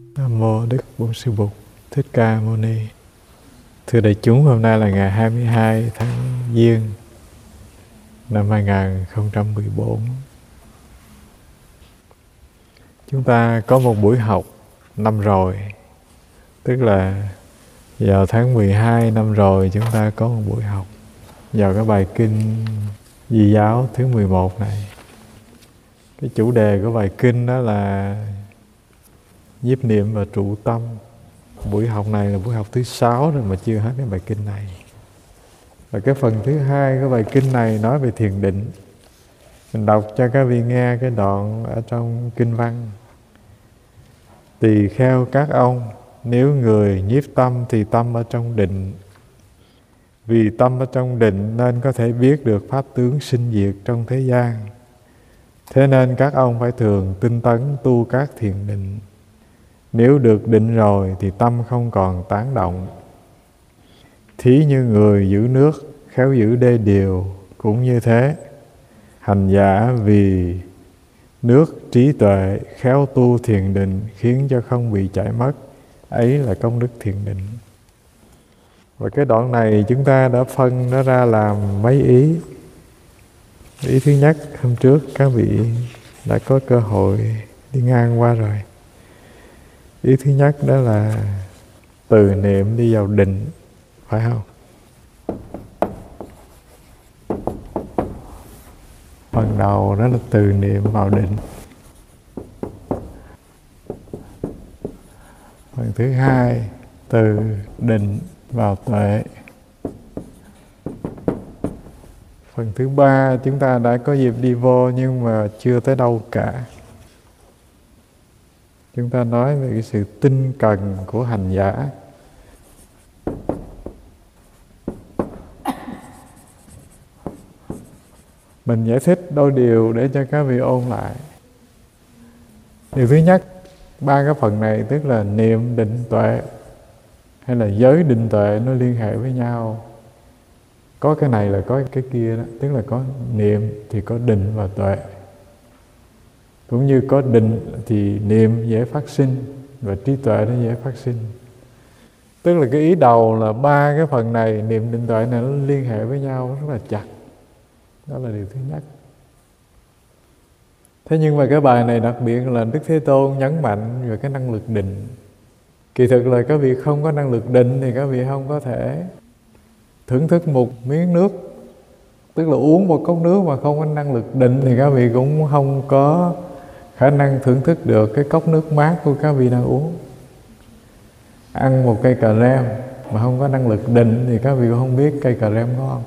Nam mô Đức Bổn Sư Bụt Thích Ca Mâu Ni. Thưa đại chúng, hôm nay là ngày 22 tháng Giêng năm 2014. Chúng ta có một buổi học năm rồi, tức là vào tháng 12 năm rồi chúng ta có một buổi học vào cái bài kinh Di giáo thứ 11 này. Cái chủ đề của bài kinh đó là nhiếp niệm và trụ tâm. Buổi học này là buổi học thứ 6 rồi mà chưa hết cái bài kinh này. Và cái phần thứ 2 của bài kinh này nói về thiền định. Mình đọc cho các vị nghe cái đoạn ở trong kinh văn. Tỳ kheo các ông, nếu người nhiếp tâm thì tâm ở trong định. Vì tâm ở trong định nên có thể biết được pháp tướng sinh diệt trong thế gian. Thế nên các ông phải thường tinh tấn tu các thiền định. Nếu được định rồi thì tâm không còn tán động. Thí như người giữ nước, khéo giữ đê điều, cũng như thế. Hành giả vì nước trí tuệ, khéo tu thiền định, khiến cho không bị chảy mất. Ấy là công đức thiền định. Và cái đoạn này chúng ta đã phân nó ra làm mấy ý. Ý thứ nhất, hôm trước các vị đã có cơ hội đi ngang qua rồi. Ý thứ nhất đó là từ niệm đi vào định, phải không? Phần đầu đó là từ niệm vào định. Phần thứ hai, từ định vào tuệ. Phần thứ ba chúng ta đã có dịp đi vô nhưng mà chưa tới đâu cả. Chúng ta nói về cái sự tinh cần của hành giả. Mình giải thích đôi điều để cho các vị ôn lại. Điều thứ nhất, ba cái phần này tức là niệm, định, tuệ hay là giới định tuệ nó liên hệ với nhau. Có cái này là có cái kia đó, tức là có niệm thì có định và tuệ. Cũng như có định thì niệm dễ phát sinh và trí tuệ nó dễ phát sinh. Tức là cái ý đầu là ba cái phần này, niệm, định, tuệ này nó liên hệ với nhau rất là chặt. Đó là điều thứ nhất. Thế nhưng mà cái bài này đặc biệt là Đức Thế Tôn nhấn mạnh về cái năng lực định. Kỳ thực là các vị không có năng lực định thì các vị không có thể thưởng thức một miếng nước. Tức là uống một cốc nước mà không có năng lực định thì các vị cũng không có khả năng thưởng thức được cái cốc nước mát của các vị đang uống. Ăn một cây cà rem mà không có năng lực định thì các vị cũng không biết cây cà rem ngon.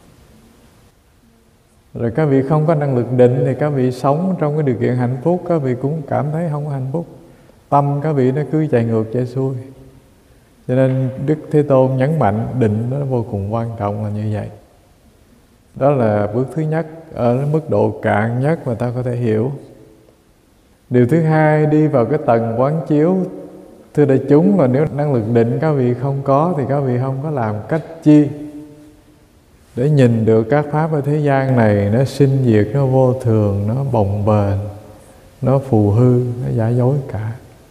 Rồi các vị không có năng lực định thì các vị sống trong cái điều kiện hạnh phúc, các vị cũng cảm thấy không có hạnh phúc. Tâm các vị nó cứ chạy ngược chạy xuôi. Cho nên Đức Thế Tôn nhấn mạnh định nó vô cùng quan trọng là như vậy. Đó là bước thứ nhất, ở mức độ cạn nhất mà ta có thể hiểu. Điều thứ hai, đi vào cái tầng quán chiếu. Thưa đại chúng, là nếu năng lực định các vị không có thì các vị không có làm cách chi để nhìn được các pháp ở thế gian này nó sinh diệt, nó vô thường, nó bồng bềnh, nó phù hư, nó giả dối cả.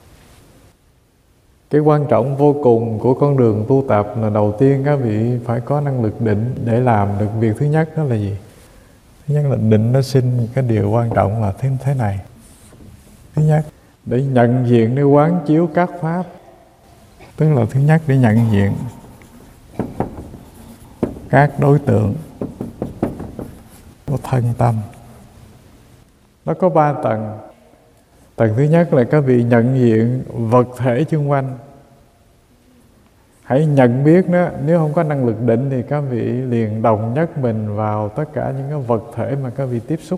Cái quan trọng vô cùng của con đường tu tập là đầu tiên các vị phải có năng lực định để làm được việc thứ nhất. Đó là gì? Thứ nhất là định nó sinh cái điều quan trọng là thế này. Thứ nhất, để nhận diện, để quán chiếu các pháp. Tức là thứ nhất, để nhận diện các đối tượng của thân tâm. Nó có 3 tầng. Tầng thứ nhất là các vị nhận diện vật thể xung quanh. Hãy nhận biết nó. Nếu không có năng lực định thì các vị liền đồng nhất mình vào tất cả những cái vật thể mà các vị tiếp xúc.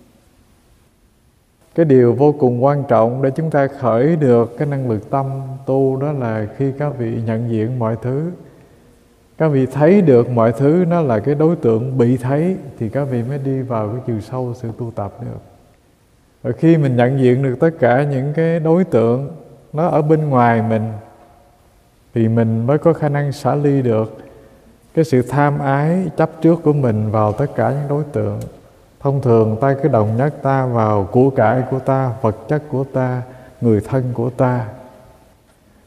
Cái điều vô cùng quan trọng để chúng ta khởi được cái năng lực tâm tu đó là khi các vị nhận diện mọi thứ, các vị thấy được mọi thứ nó là cái đối tượng bị thấy thì các vị mới đi vào cái chiều sâu sự tu tập được. Và khi mình nhận diện được tất cả những cái đối tượng nó ở bên ngoài mình thì mình mới có khả năng xả ly được cái sự tham ái chấp trước của mình vào tất cả những đối tượng. Thông thường ta cứ đồng nhất ta vào của cải của ta, vật chất của ta, người thân của ta.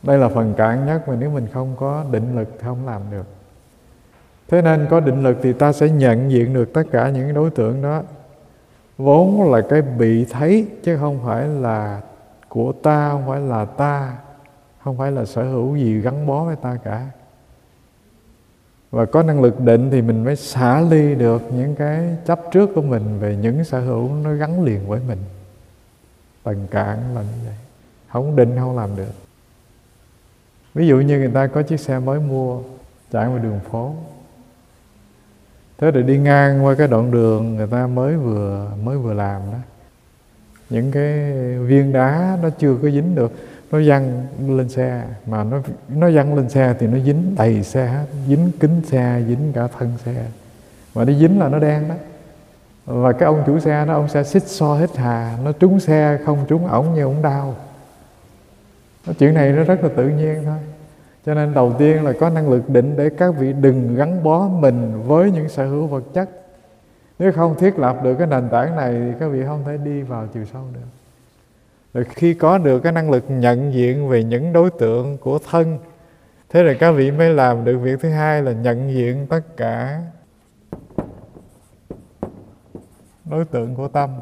Đây là phần cạn nhất mà nếu mình không có định lực thì không làm được. Thế nên có định lực thì ta sẽ nhận diện được tất cả những đối tượng đó vốn là cái bị thấy, chứ không phải là của ta, không phải là ta, không phải là sở hữu gì gắn bó với ta cả. Và có năng lực định thì mình mới xả ly được những cái chấp trước của mình về những sở hữu nó gắn liền với mình. Tầng cạn là như vậy. Không định không làm được. Ví dụ như người ta có chiếc xe mới mua chạy ngoài đường phố, thế rồi đi ngang qua cái đoạn đường người ta mới vừa làm đó, những cái viên đá nó chưa có dính được, nó văng lên xe, mà nó văng lên xe thì nó dính đầy xe hết, dính kính xe, dính cả thân xe, mà nó dính là nó đen đó. Và cái ông chủ xe đó, ông sẽ xích xo hít hà, nó trúng xe không trúng ổng như ổng đau. Chuyện này nó rất là tự nhiên thôi. Cho nên đầu tiên là có năng lực định để các vị đừng gắn bó mình với những sở hữu vật chất. Nếu không thiết lập được cái nền tảng này thì các vị không thể đi vào chiều sâu được. Rồi khi có được cái năng lực nhận diện về những đối tượng của thân, thế rồi các vị mới làm được việc thứ hai là nhận diện tất cả đối tượng của tâm.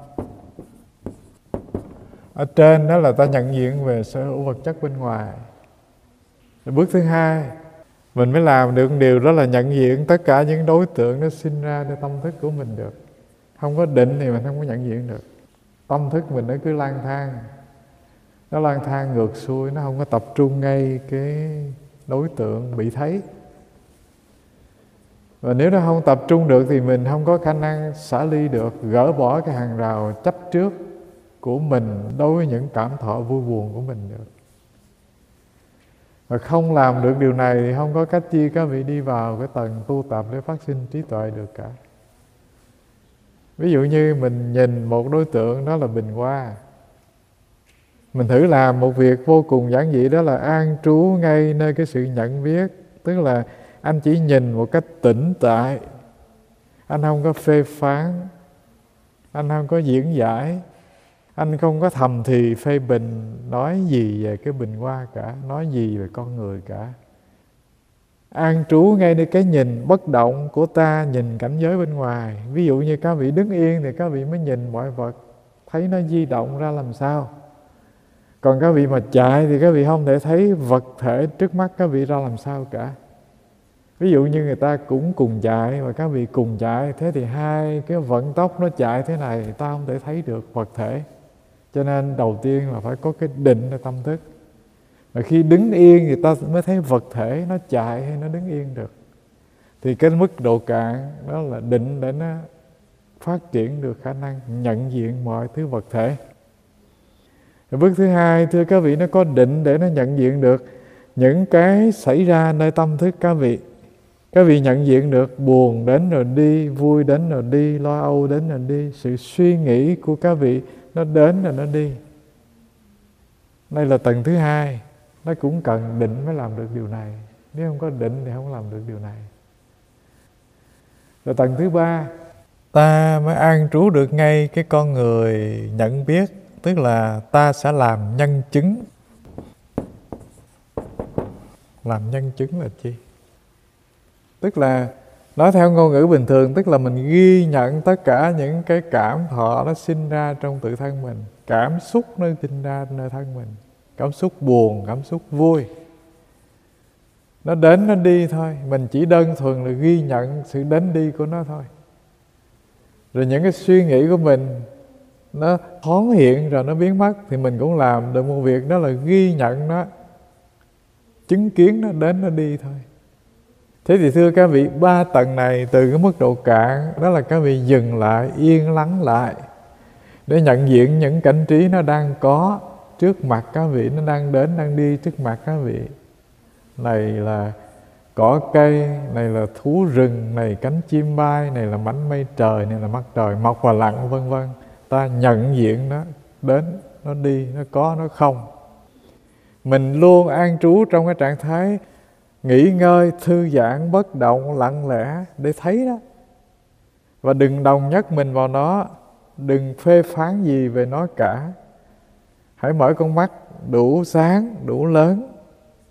Ở trên đó là ta nhận diện về sở hữu vật chất bên ngoài. Rồi bước thứ hai, mình mới làm được điều đó là nhận diện tất cả những đối tượng nó sinh ra trong tâm thức của mình được. Không có định thì mình không có nhận diện được. Tâm thức mình nó cứ lang thang, nó lang thang ngược xuôi, nó không có tập trung ngay cái đối tượng bị thấy. Và nếu nó không tập trung được thì mình không có khả năng xả ly được, gỡ bỏ cái hàng rào chấp trước của mình đối với những cảm thọ vui buồn của mình được. Và không làm được điều này thì không có cách chi các vị đi vào cái tầng tu tập để phát sinh trí tuệ được cả. Ví dụ như mình nhìn một đối tượng đó là bình hoa, mình thử làm một việc vô cùng giản dị, đó là an trú ngay nơi cái sự nhận biết. Tức là anh chỉ nhìn một cách tĩnh tại, anh không có phê phán, anh không có diễn giải, anh không có thầm thì phê bình, nói gì về cái bình hoa cả, nói gì về con người cả. An trú ngay nơi cái nhìn bất động của ta, nhìn cảnh giới bên ngoài. Ví dụ như các vị đứng yên thì các vị mới nhìn mọi vật, thấy nó di động ra làm sao. Còn các vị mà chạy thì các vị không thể thấy vật thể trước mắt các vị ra làm sao cả. Ví dụ như người ta cũng cùng chạy và các vị cùng chạy, thế thì hai cái vận tốc nó chạy thế này, ta không thể thấy được vật thể. Cho nên đầu tiên là phải có cái định ở tâm thức. Và khi đứng yên thì ta mới thấy vật thể nó chạy hay nó đứng yên được. Thì cái mức độ cạn đó là định để nó phát triển được khả năng nhận diện mọi thứ vật thể. Rồi bước thứ hai, thưa các vị, nó có định để nó nhận diện được những cái xảy ra nơi tâm thức các vị. Các vị nhận diện được buồn đến rồi đi, vui đến rồi đi, lo âu đến rồi đi, sự suy nghĩ của các vị nó đến rồi nó đi. Đây là tầng thứ hai, nó cũng cần định mới làm được điều này. Nếu không có định thì không làm được điều này. Rồi tầng thứ ba, ta mới an trú được ngay cái con người nhận biết. Tức là ta sẽ làm nhân chứng. Làm nhân chứng là chi? Tức là nói theo ngôn ngữ bình thường, tức là mình ghi nhận tất cả những cái cảm thọ nó sinh ra trong tự thân mình. Cảm xúc nó sinh ra nơi thân mình. Cảm xúc buồn, cảm xúc vui, nó đến nó đi thôi. Mình chỉ đơn thuần là ghi nhận sự đến đi của nó thôi. Rồi những cái suy nghĩ của mình nó thoáng hiện rồi nó biến mất, thì mình cũng làm được một việc, đó là ghi nhận nó, chứng kiến nó đến nó đi thôi. Thế thì thưa các vị, ba tầng này từ cái mức độ cạn đó là các vị dừng lại, yên lắng lại để nhận diện những cảnh trí nó đang có trước mặt các vị, nó đang đến, đang đi trước mặt các vị. Này là cỏ cây, này là thú rừng, này cánh chim bay, này là mảnh mây trời, này là mặt trời mọc và lặn, vân vân. Ta nhận diện nó đến, nó đi, nó có, nó không. Mình luôn an trú trong cái trạng thái nghỉ ngơi, thư giãn, bất động, lặng lẽ để thấy đó. Và đừng đồng nhất mình vào nó, đừng phê phán gì về nó cả. Hãy mở con mắt đủ sáng, đủ lớn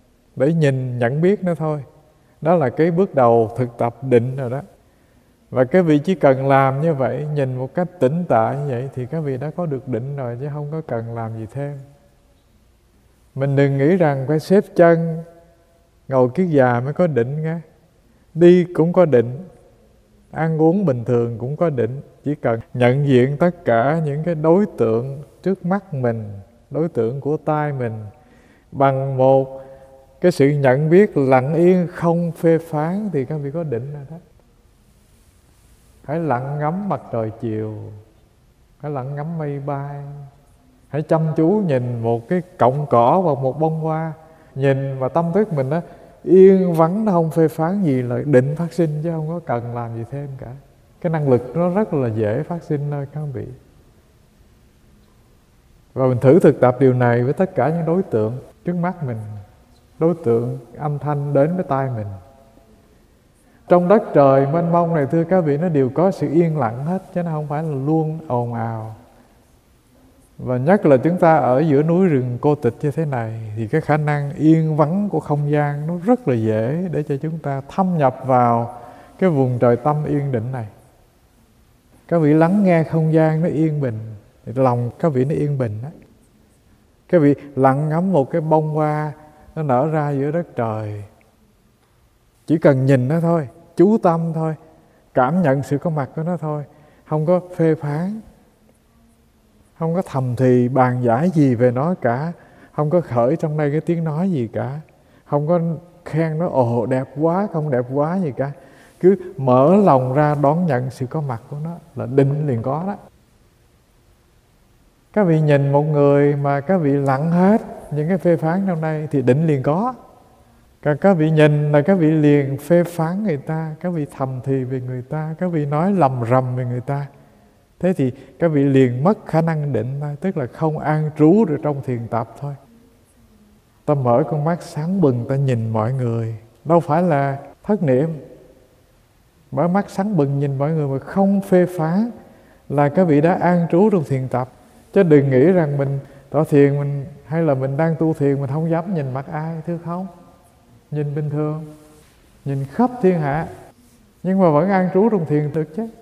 để nhìn nhận biết nó thôi. Đó là cái bước đầu thực tập định rồi đó. Và các vị chỉ cần làm như vậy, nhìn một cách tĩnh tại như vậy thì các vị đã có được định rồi, chứ không có cần làm gì thêm. Mình đừng nghĩ rằng phải xếp chân, ngồi kiết già mới có định nghe. Đi cũng có định, ăn uống bình thường cũng có định. Chỉ cần nhận diện tất cả những cái đối tượng trước mắt mình, đối tượng của tai mình, bằng một cái sự nhận biết lặng yên không phê phán thì các vị có định rồi đó. Hãy lặng ngắm mặt trời chiều, hãy lặng ngắm mây bay, hãy chăm chú nhìn một cái cọng cỏ hoặc một bông hoa. Nhìn và tâm thức mình đó yên vắng, nó không phê phán gì là định phát sinh, chứ không có cần làm gì thêm cả. Cái năng lực nó rất là dễ phát sinh nơi các vị. Và mình thử thực tập điều này với tất cả những đối tượng trước mắt mình, đối tượng âm thanh đến với tai mình. Trong đất trời mênh mông này thưa các vị, nó đều có sự yên lặng hết, chứ nó không phải là luôn ồn ào. Và nhất là chúng ta ở giữa núi rừng cô tịch như thế này, thì cái khả năng yên vắng của không gian nó rất là dễ để cho chúng ta thâm nhập vào cái vùng trời tâm yên định này. Các vị lắng nghe không gian nó yên bình, thì lòng các vị nó yên bình đó. Các vị lặng ngắm một cái bông hoa nó nở ra giữa đất trời, chỉ cần nhìn nó thôi, chú tâm thôi, cảm nhận sự có mặt của nó thôi, không có phê phán, không có thầm thì bàn giải gì về nó cả, không có khởi trong đây cái tiếng nói gì cả, không có khen nó ồ đẹp quá, không đẹp quá gì cả. Cứ mở lòng ra đón nhận sự có mặt của nó là định liền có đó. Các vị nhìn một người mà các vị lặng hết những cái phê phán trong đây thì định liền có. Còn các vị nhìn là các vị liền phê phán người ta, các vị thầm thì về người ta, các vị nói lầm rầm về người ta. Thế thì các vị liền mất khả năng định thôi, tức là không an trú được trong thiền tập thôi. Ta mở con mắt sáng bừng, ta nhìn mọi người, đâu phải là thất niệm. Mở mắt sáng bừng nhìn mọi người mà không phê phán là các vị đã an trú trong thiền tập. Chứ đừng nghĩ rằng mình tọa thiền mình hay là mình đang tu thiền mình không dám nhìn mặt ai, thưa không. Nhìn bình thường, nhìn khắp thiên hạ, nhưng mà vẫn an trú trong thiền thực chứ.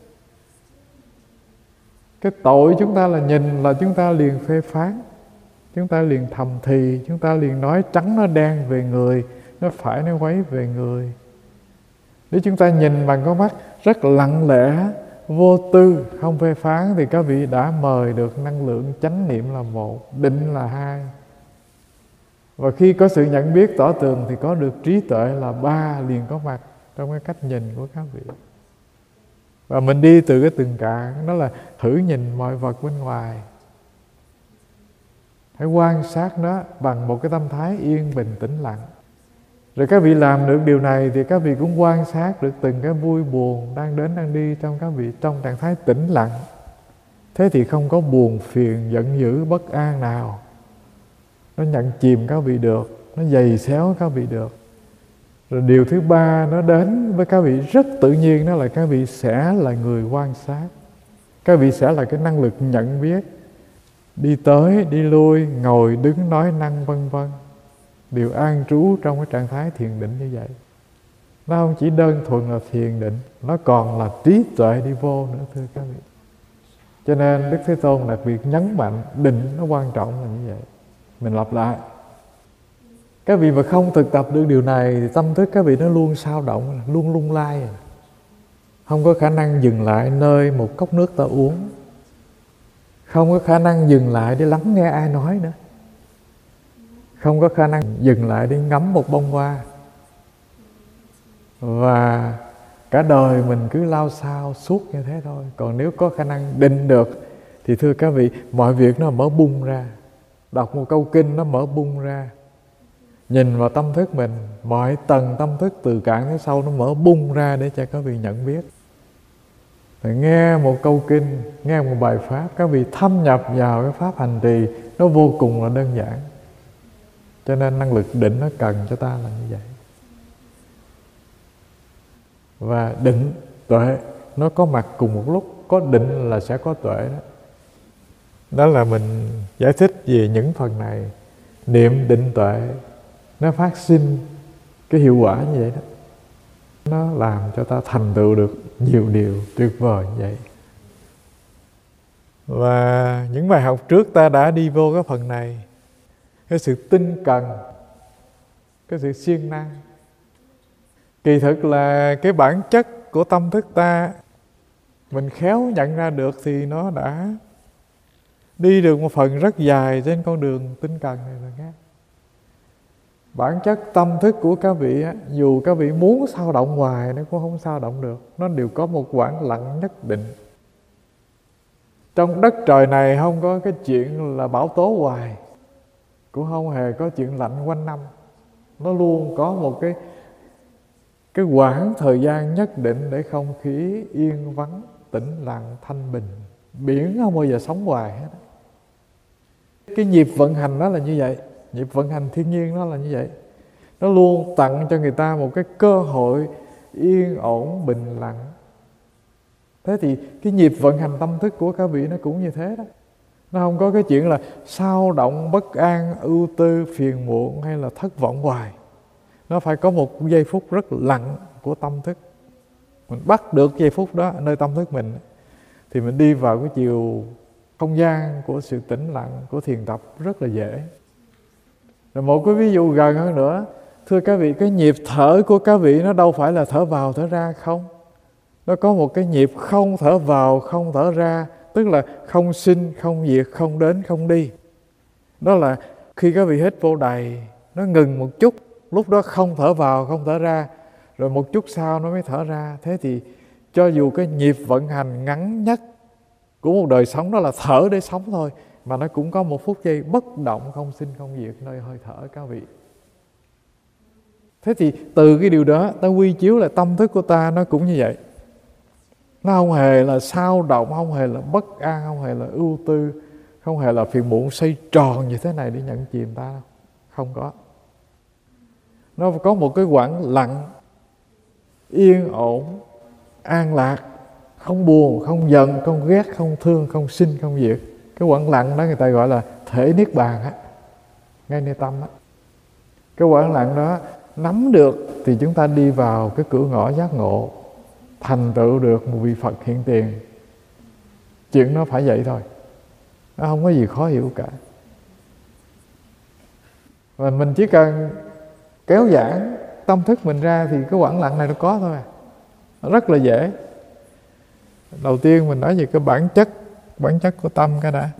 Cái tội chúng ta là nhìn là chúng ta liền phê phán, chúng ta liền thầm thì, chúng ta liền nói trắng nó đen về người, nó phải nó quấy về người. Nếu chúng ta nhìn bằng con mắt rất lặng lẽ, vô tư, không phê phán thì các vị đã mời được năng lượng chánh niệm là một, định là hai. Và khi có sự nhận biết tỏ tường thì có được trí tuệ là ba liền có mặt trong cái cách nhìn của các vị. Và mình đi từ cái từng cạn, đó là thử nhìn mọi vật bên ngoài. Hãy quan sát nó bằng một cái tâm thái yên bình tĩnh lặng. Rồi các vị làm được điều này thì các vị cũng quan sát được từng cái vui buồn đang đến đang đi trong các vị trong trạng thái tĩnh lặng. Thế thì không có buồn phiền, giận dữ, bất an nào nó nhận chìm các vị được, nó giày xéo các vị được. Rồi điều thứ ba nó đến với các vị rất tự nhiên, đó là các vị sẽ là người quan sát. Các vị sẽ là cái năng lực nhận biết, đi tới, đi lui, ngồi, đứng, nói, năng vân vân, đều an trú trong cái trạng thái thiền định như vậy. Nó không chỉ đơn thuần là thiền định, nó còn là trí tuệ đi vô nữa thưa các vị. Cho nên Đức Thế Tôn đặc biệt nhấn mạnh định nó quan trọng là như vậy. Mình lặp lại, các vị mà không thực tập được điều này thì tâm thức các vị nó luôn xao động, luôn lung lay, không có khả năng dừng lại nơi một cốc nước ta uống, không có khả năng dừng lại để lắng nghe ai nói nữa, không có khả năng dừng lại để ngắm một bông hoa. Và cả đời mình cứ lao xao suốt như thế thôi. Còn nếu có khả năng định được thì thưa các vị, mọi việc nó mở bung ra. Đọc một câu kinh nó mở bung ra. Nhìn vào tâm thức mình, mọi tầng tâm thức từ cạn tới sâu nó mở bung ra để cho các vị nhận biết. Rồi nghe một câu kinh, nghe một bài pháp, các vị thâm nhập vào cái pháp hành trì, nó vô cùng là đơn giản. Cho nên năng lực định nó cần cho ta là như vậy. Và định, tuệ nó có mặt cùng một lúc. Có định là sẽ có tuệ đó. Đó là mình giải thích về những phần này. Niệm, định, tuệ nó phát sinh cái hiệu quả như vậy đó. Nó làm cho ta thành tựu được nhiều điều tuyệt vời như vậy. Và những bài học trước ta đã đi vô cái phần này. Cái sự tinh cần, cái sự siêng năng. Kỳ thực là cái bản chất của tâm thức ta, mình khéo nhận ra được thì nó đã đi được một phần rất dài trên con đường tinh cần này rồi nghe. Bản chất tâm thức của các vị á, dù các vị muốn sao động hoài nó cũng không sao động được. Nó đều có một khoảng lặng nhất định. Trong đất trời này không có cái chuyện là bão tố hoài, cũng không hề có chuyện lạnh quanh năm. Nó luôn có một cái khoảng thời gian nhất định để không khí yên vắng, tĩnh lặng, thanh bình. Biển không bao giờ sống hoài hết. Cái nhịp vận hành đó là như vậy. Nhịp vận hành thiên nhiên đó là như vậy. Nó luôn tặng cho người ta một cái cơ hội yên ổn, bình lặng. Thế thì cái nhịp vận hành tâm thức của các vị nó cũng như thế đó. Nó không có cái chuyện là sao động, bất an, ưu tư, phiền muộn hay là thất vọng hoài. Nó phải có một giây phút rất lặng của tâm thức. Mình bắt được giây phút đó nơi tâm thức mình thì mình đi vào cái chiều không gian của sự tĩnh lặng, của thiền tập rất là dễ. Rồi một cái ví dụ gần hơn nữa, thưa các vị, cái nhịp thở của các vị nó đâu phải là thở vào thở ra không. Nó có một cái nhịp không thở vào không thở ra, tức là không sinh, không diệt, không đến, không đi. Đó là khi các vị hít vô đầy, nó ngừng một chút, lúc đó không thở vào không thở ra, rồi một chút sau nó mới thở ra. Thế thì cho dù cái nhịp vận hành ngắn nhất của một đời sống đó là thở để sống thôi, mà nó cũng có một phút giây bất động, không sinh không diệt nơi hơi thở các vị. Thế thì từ cái điều đó ta quy chiếu là tâm thức của ta nó cũng như vậy. Nó không hề là sao động, không hề là bất an, không hề là ưu tư, không hề là phiền muộn xoay tròn như thế này để nhận chìm ta đâu. Không có. Nó có một cái khoảng lặng, yên ổn, an lạc, không buồn, không giận, không ghét, không thương, không sinh, không diệt. Cái khoảng lặng đó người ta gọi là thể niết bàn á, ngay nơi tâm á. Cái khoảng lặng đó nắm được thì chúng ta đi vào cái cửa ngõ giác ngộ, thành tựu được một vị Phật hiện tiền. Chuyện nó phải vậy thôi, nó không có gì khó hiểu cả. Và mình chỉ cần kéo giãn tâm thức mình ra thì cái khoảng lặng này nó có thôi à. Nó rất là dễ. Đầu tiên mình nói về cái bản chất của tâm cái đã.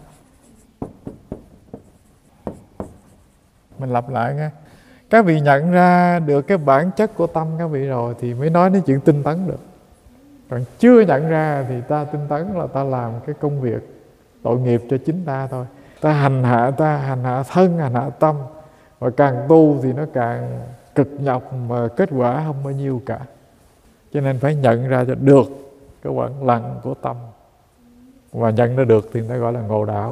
Mình lặp lại nghe. Các vị nhận ra được cái bản chất của tâm các vị rồi thì mới nói đến chuyện tinh tấn được. Còn chưa nhận ra thì ta tinh tấn là ta làm cái công việc tội nghiệp cho chính ta thôi. Ta hành hạ thân, hành hạ tâm. Và càng tu thì nó càng cực nhọc mà kết quả không bao nhiêu cả. Cho nên phải nhận ra cho được cái khoảng lặng của tâm. Và nhận ra được thì người ta gọi là ngộ đạo.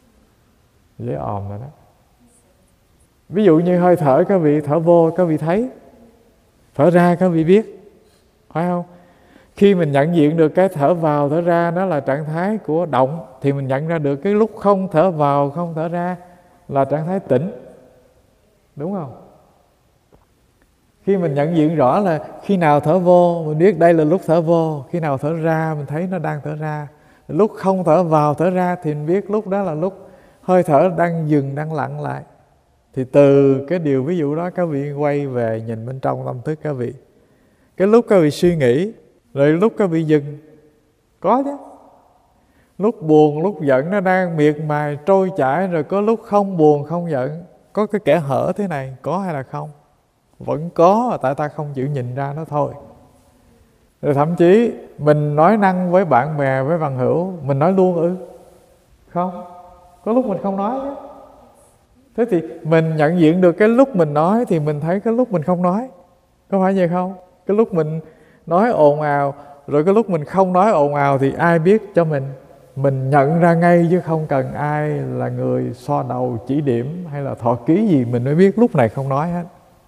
Dễ òm rồi đó. Ví dụ như hơi thở các vị thở vô các vị thấy, thở ra các vị biết, phải không? Khi mình nhận diện được cái thở vào thở ra nó là trạng thái của động thì mình nhận ra được cái lúc không thở vào không thở ra là trạng thái tĩnh. Đúng không? Khi mình nhận diện rõ là khi nào thở vô mình biết đây là lúc thở vô, khi nào thở ra mình thấy nó đang thở ra, lúc không thở vào thở ra thì mình biết lúc đó là lúc hơi thở đang dừng, đang lặng lại. Thì từ cái điều ví dụ đó các vị quay về nhìn bên trong tâm thức các vị. Cái lúc các vị suy nghĩ, rồi lúc các vị dừng, có chứ. Lúc buồn, lúc giận nó đang miệt mài trôi chảy, rồi có lúc không buồn, không giận. Có cái kẽ hở thế này, có hay là không? Vẫn có, tại ta không chịu nhìn ra nó thôi. Rồi thậm chí mình nói năng với bạn bè, với bằng hữu, mình nói luôn ư? Không, có lúc mình không nói chứ. Thế thì mình nhận diện được cái lúc mình nói thì mình thấy cái lúc mình không nói. Có phải vậy không? Cái lúc mình nói ồn ào, rồi cái lúc mình không nói ồn ào thì ai biết cho mình? Mình nhận ra ngay chứ không cần ai là người so đầu chỉ điểm hay là thọ ký gì, mình mới biết lúc này không nói hết.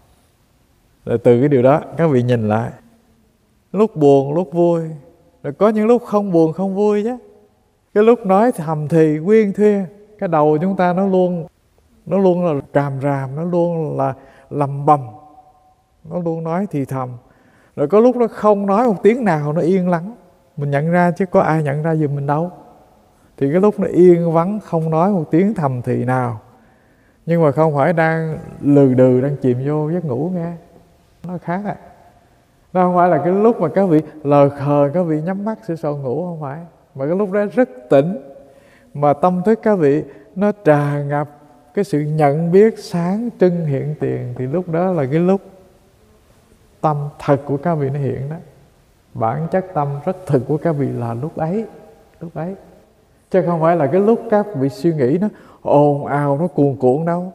Rồi từ cái điều đó các vị nhìn lại, lúc buồn, lúc vui, rồi có những lúc không buồn, không vui chứ. Cái lúc nói thầm thì quyên thuyên, cái đầu chúng ta nó luôn là càm ràm, nó luôn là lầm bầm, nó luôn nói thì thầm. Rồi có lúc nó không nói một tiếng nào, nó yên lắng. Mình nhận ra chứ có ai nhận ra giùm mình đâu. Thì cái lúc nó yên vắng, không nói một tiếng thầm thì nào, nhưng mà không phải đang lừ đừ, đang chìm vô giấc ngủ nghe. Nó khác à. Nó không phải là cái lúc mà các vị lờ khờ, các vị nhắm mắt sơ sọ ngủ, không phải. Mà cái lúc đó rất tỉnh, mà tâm thức các vị nó tràn ngập cái sự nhận biết sáng trưng hiện tiền. Thì lúc đó là cái lúc tâm thật của các vị nó hiện đó. Bản chất tâm rất thực của các vị là lúc ấy. Lúc ấy. Chứ không phải là cái lúc các vị suy nghĩ nó ồn ào, nó cuồn cuộn đâu.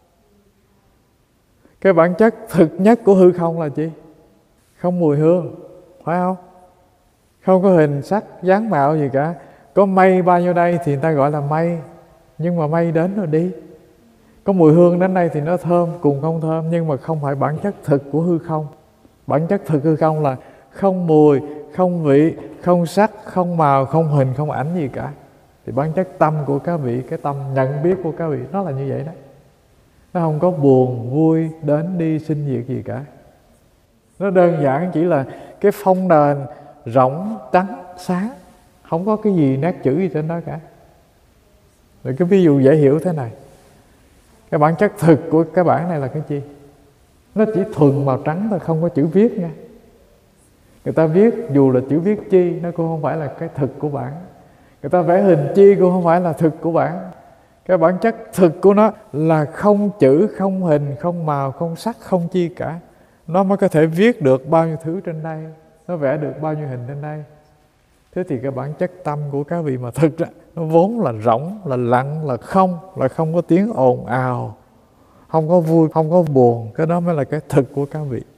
Cái bản chất thực nhất của hư không là gì? Không mùi hương, phải không? Không có hình sắc dáng mạo gì cả. Có mây bao nhiêu đây thì người ta gọi là mây, nhưng mà mây đến rồi đi. Có mùi hương đến đây thì nó thơm, cùng không thơm, nhưng mà không phải bản chất thực của hư không. Bản chất thực hư không là không mùi, không vị, không sắc, không màu, không hình, không ảnh gì cả. Thì bản chất tâm của các vị, cái tâm nhận biết của các vị, nó là như vậy đó. Nó không có buồn, vui, đến đi, sinh diệt gì cả. Nó đơn giản chỉ là cái phong nền rỗng, trắng, sáng, không có cái gì nét chữ gì trên đó cả. Rồi cái ví dụ dễ hiểu thế này. Cái bản chất thực của cái bản này là cái gì? Nó chỉ thuần màu trắng thôi, không có chữ viết nha. Người ta viết dù là chữ viết chi, nó cũng không phải là cái thực của bản. Người ta vẽ hình chi cũng không phải là thực của bản. Cái bản chất thực của nó là không chữ, không hình, không màu, không sắc, không chi cả. Nó mới có thể viết được bao nhiêu thứ trên đây, nó vẽ được bao nhiêu hình trên đây. Thế thì cái bản chất tâm của các vị mà thực ra nó vốn là rỗng, là lặng, là không có tiếng ồn ào, không có vui, không có buồn. Cái đó mới là cái thực của các vị.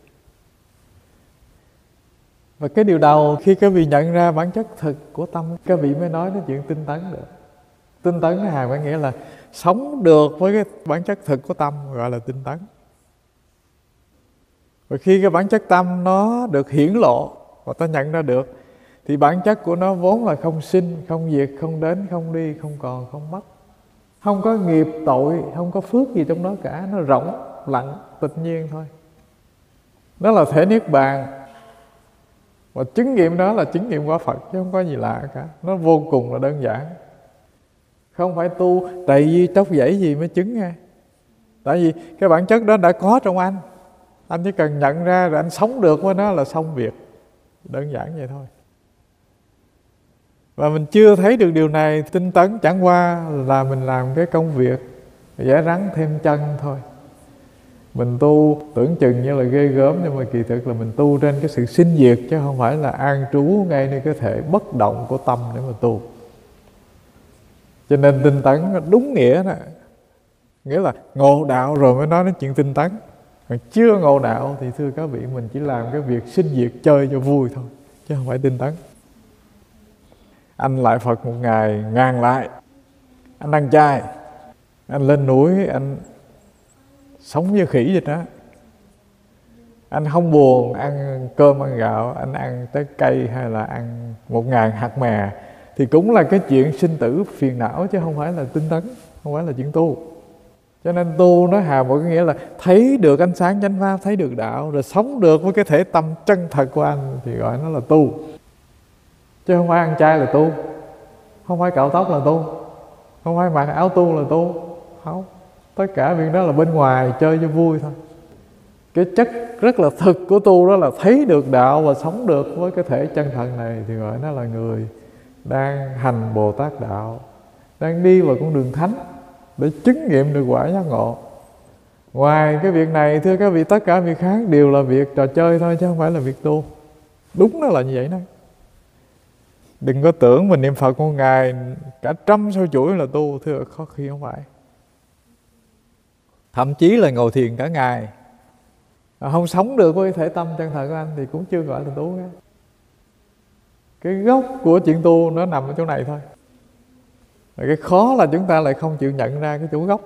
Và cái điều đầu khi các vị nhận ra bản chất thực của tâm, các vị mới nói đến chuyện tinh tấn được. Tinh tấn nó hàm có nghĩa là sống được với cái bản chất thực của tâm, gọi là tinh tấn. Và khi cái bản chất tâm nó được hiển lộ và ta nhận ra được, thì bản chất của nó vốn là không sinh, không diệt, không đến, không đi, không còn, không mất. Không có nghiệp tội, không có phước gì trong đó cả. Nó rỗng, lặng, tự nhiên thôi. Đó là thể niết bàn. Và chứng nghiệm đó là chứng nghiệm quả Phật, chứ không có gì lạ cả. Nó vô cùng là đơn giản. Không phải tu đầy di tóc dãy gì mới chứng nghe. Tại vì cái bản chất đó đã có trong anh. Anh chỉ cần nhận ra rồi anh sống được với nó là xong việc. Đơn giản vậy thôi. Và mình chưa thấy được điều này, tinh tấn chẳng qua là mình làm cái công việc vẽ rắn thêm chân thôi. Mình tu tưởng chừng như là ghê gớm, nhưng mà kỳ thực là mình tu trên cái sự sinh diệt, chứ không phải là an trú ngay nơi cái thể bất động của tâm để mà tu. Cho nên tinh tấn đúng nghĩa đó, nghĩa là ngộ đạo rồi mới nói đến chuyện tinh tấn. Còn chưa ngộ đạo thì thưa các vị, mình chỉ làm cái việc sinh diệt chơi cho vui thôi, chứ không phải tinh tấn. Anh lại Phật một ngày ngàn lại, anh ăn chay, anh lên núi, anh sống như khỉ vậy đó. Anh không buồn ăn cơm ăn gạo, anh ăn trái cây hay là ăn 1000 hạt mè, thì cũng là cái chuyện sinh tử phiền não, chứ không phải là tinh tấn, không phải là chuyện tu. Cho nên tu nó hàm một cái nghĩa là thấy được ánh sáng chánh pháp, thấy được đạo, rồi sống được với cái thể tâm chân thật của anh, thì gọi nó là tu. Chứ không phải ăn chay là tu, không phải cạo tóc là tu, không phải mặc áo tu là tu. Không, tất cả việc đó là bên ngoài chơi cho vui thôi. Cái chất rất là thực của tu đó là thấy được đạo và sống được với cái thể chân thật này, thì gọi nó là người đang hành Bồ Tát đạo, đang đi vào con đường thánh để chứng nghiệm được quả giác ngộ. Ngoài cái việc này, thưa các vị, tất cả việc khác đều là việc trò chơi thôi, chứ không phải là việc tu. Đúng nó là như vậy đó. Đừng có tưởng mình niệm Phật một ngày cả 100 sao chuỗi là tu, thưa, khó khi không phải. Thậm chí là ngồi thiền cả ngày, không sống được với thể tâm chân thật của anh thì cũng chưa gọi là tu. Cái gốc của chuyện tu nó nằm ở chỗ này thôi. Và cái khó là chúng ta lại không chịu nhận ra cái chỗ gốc.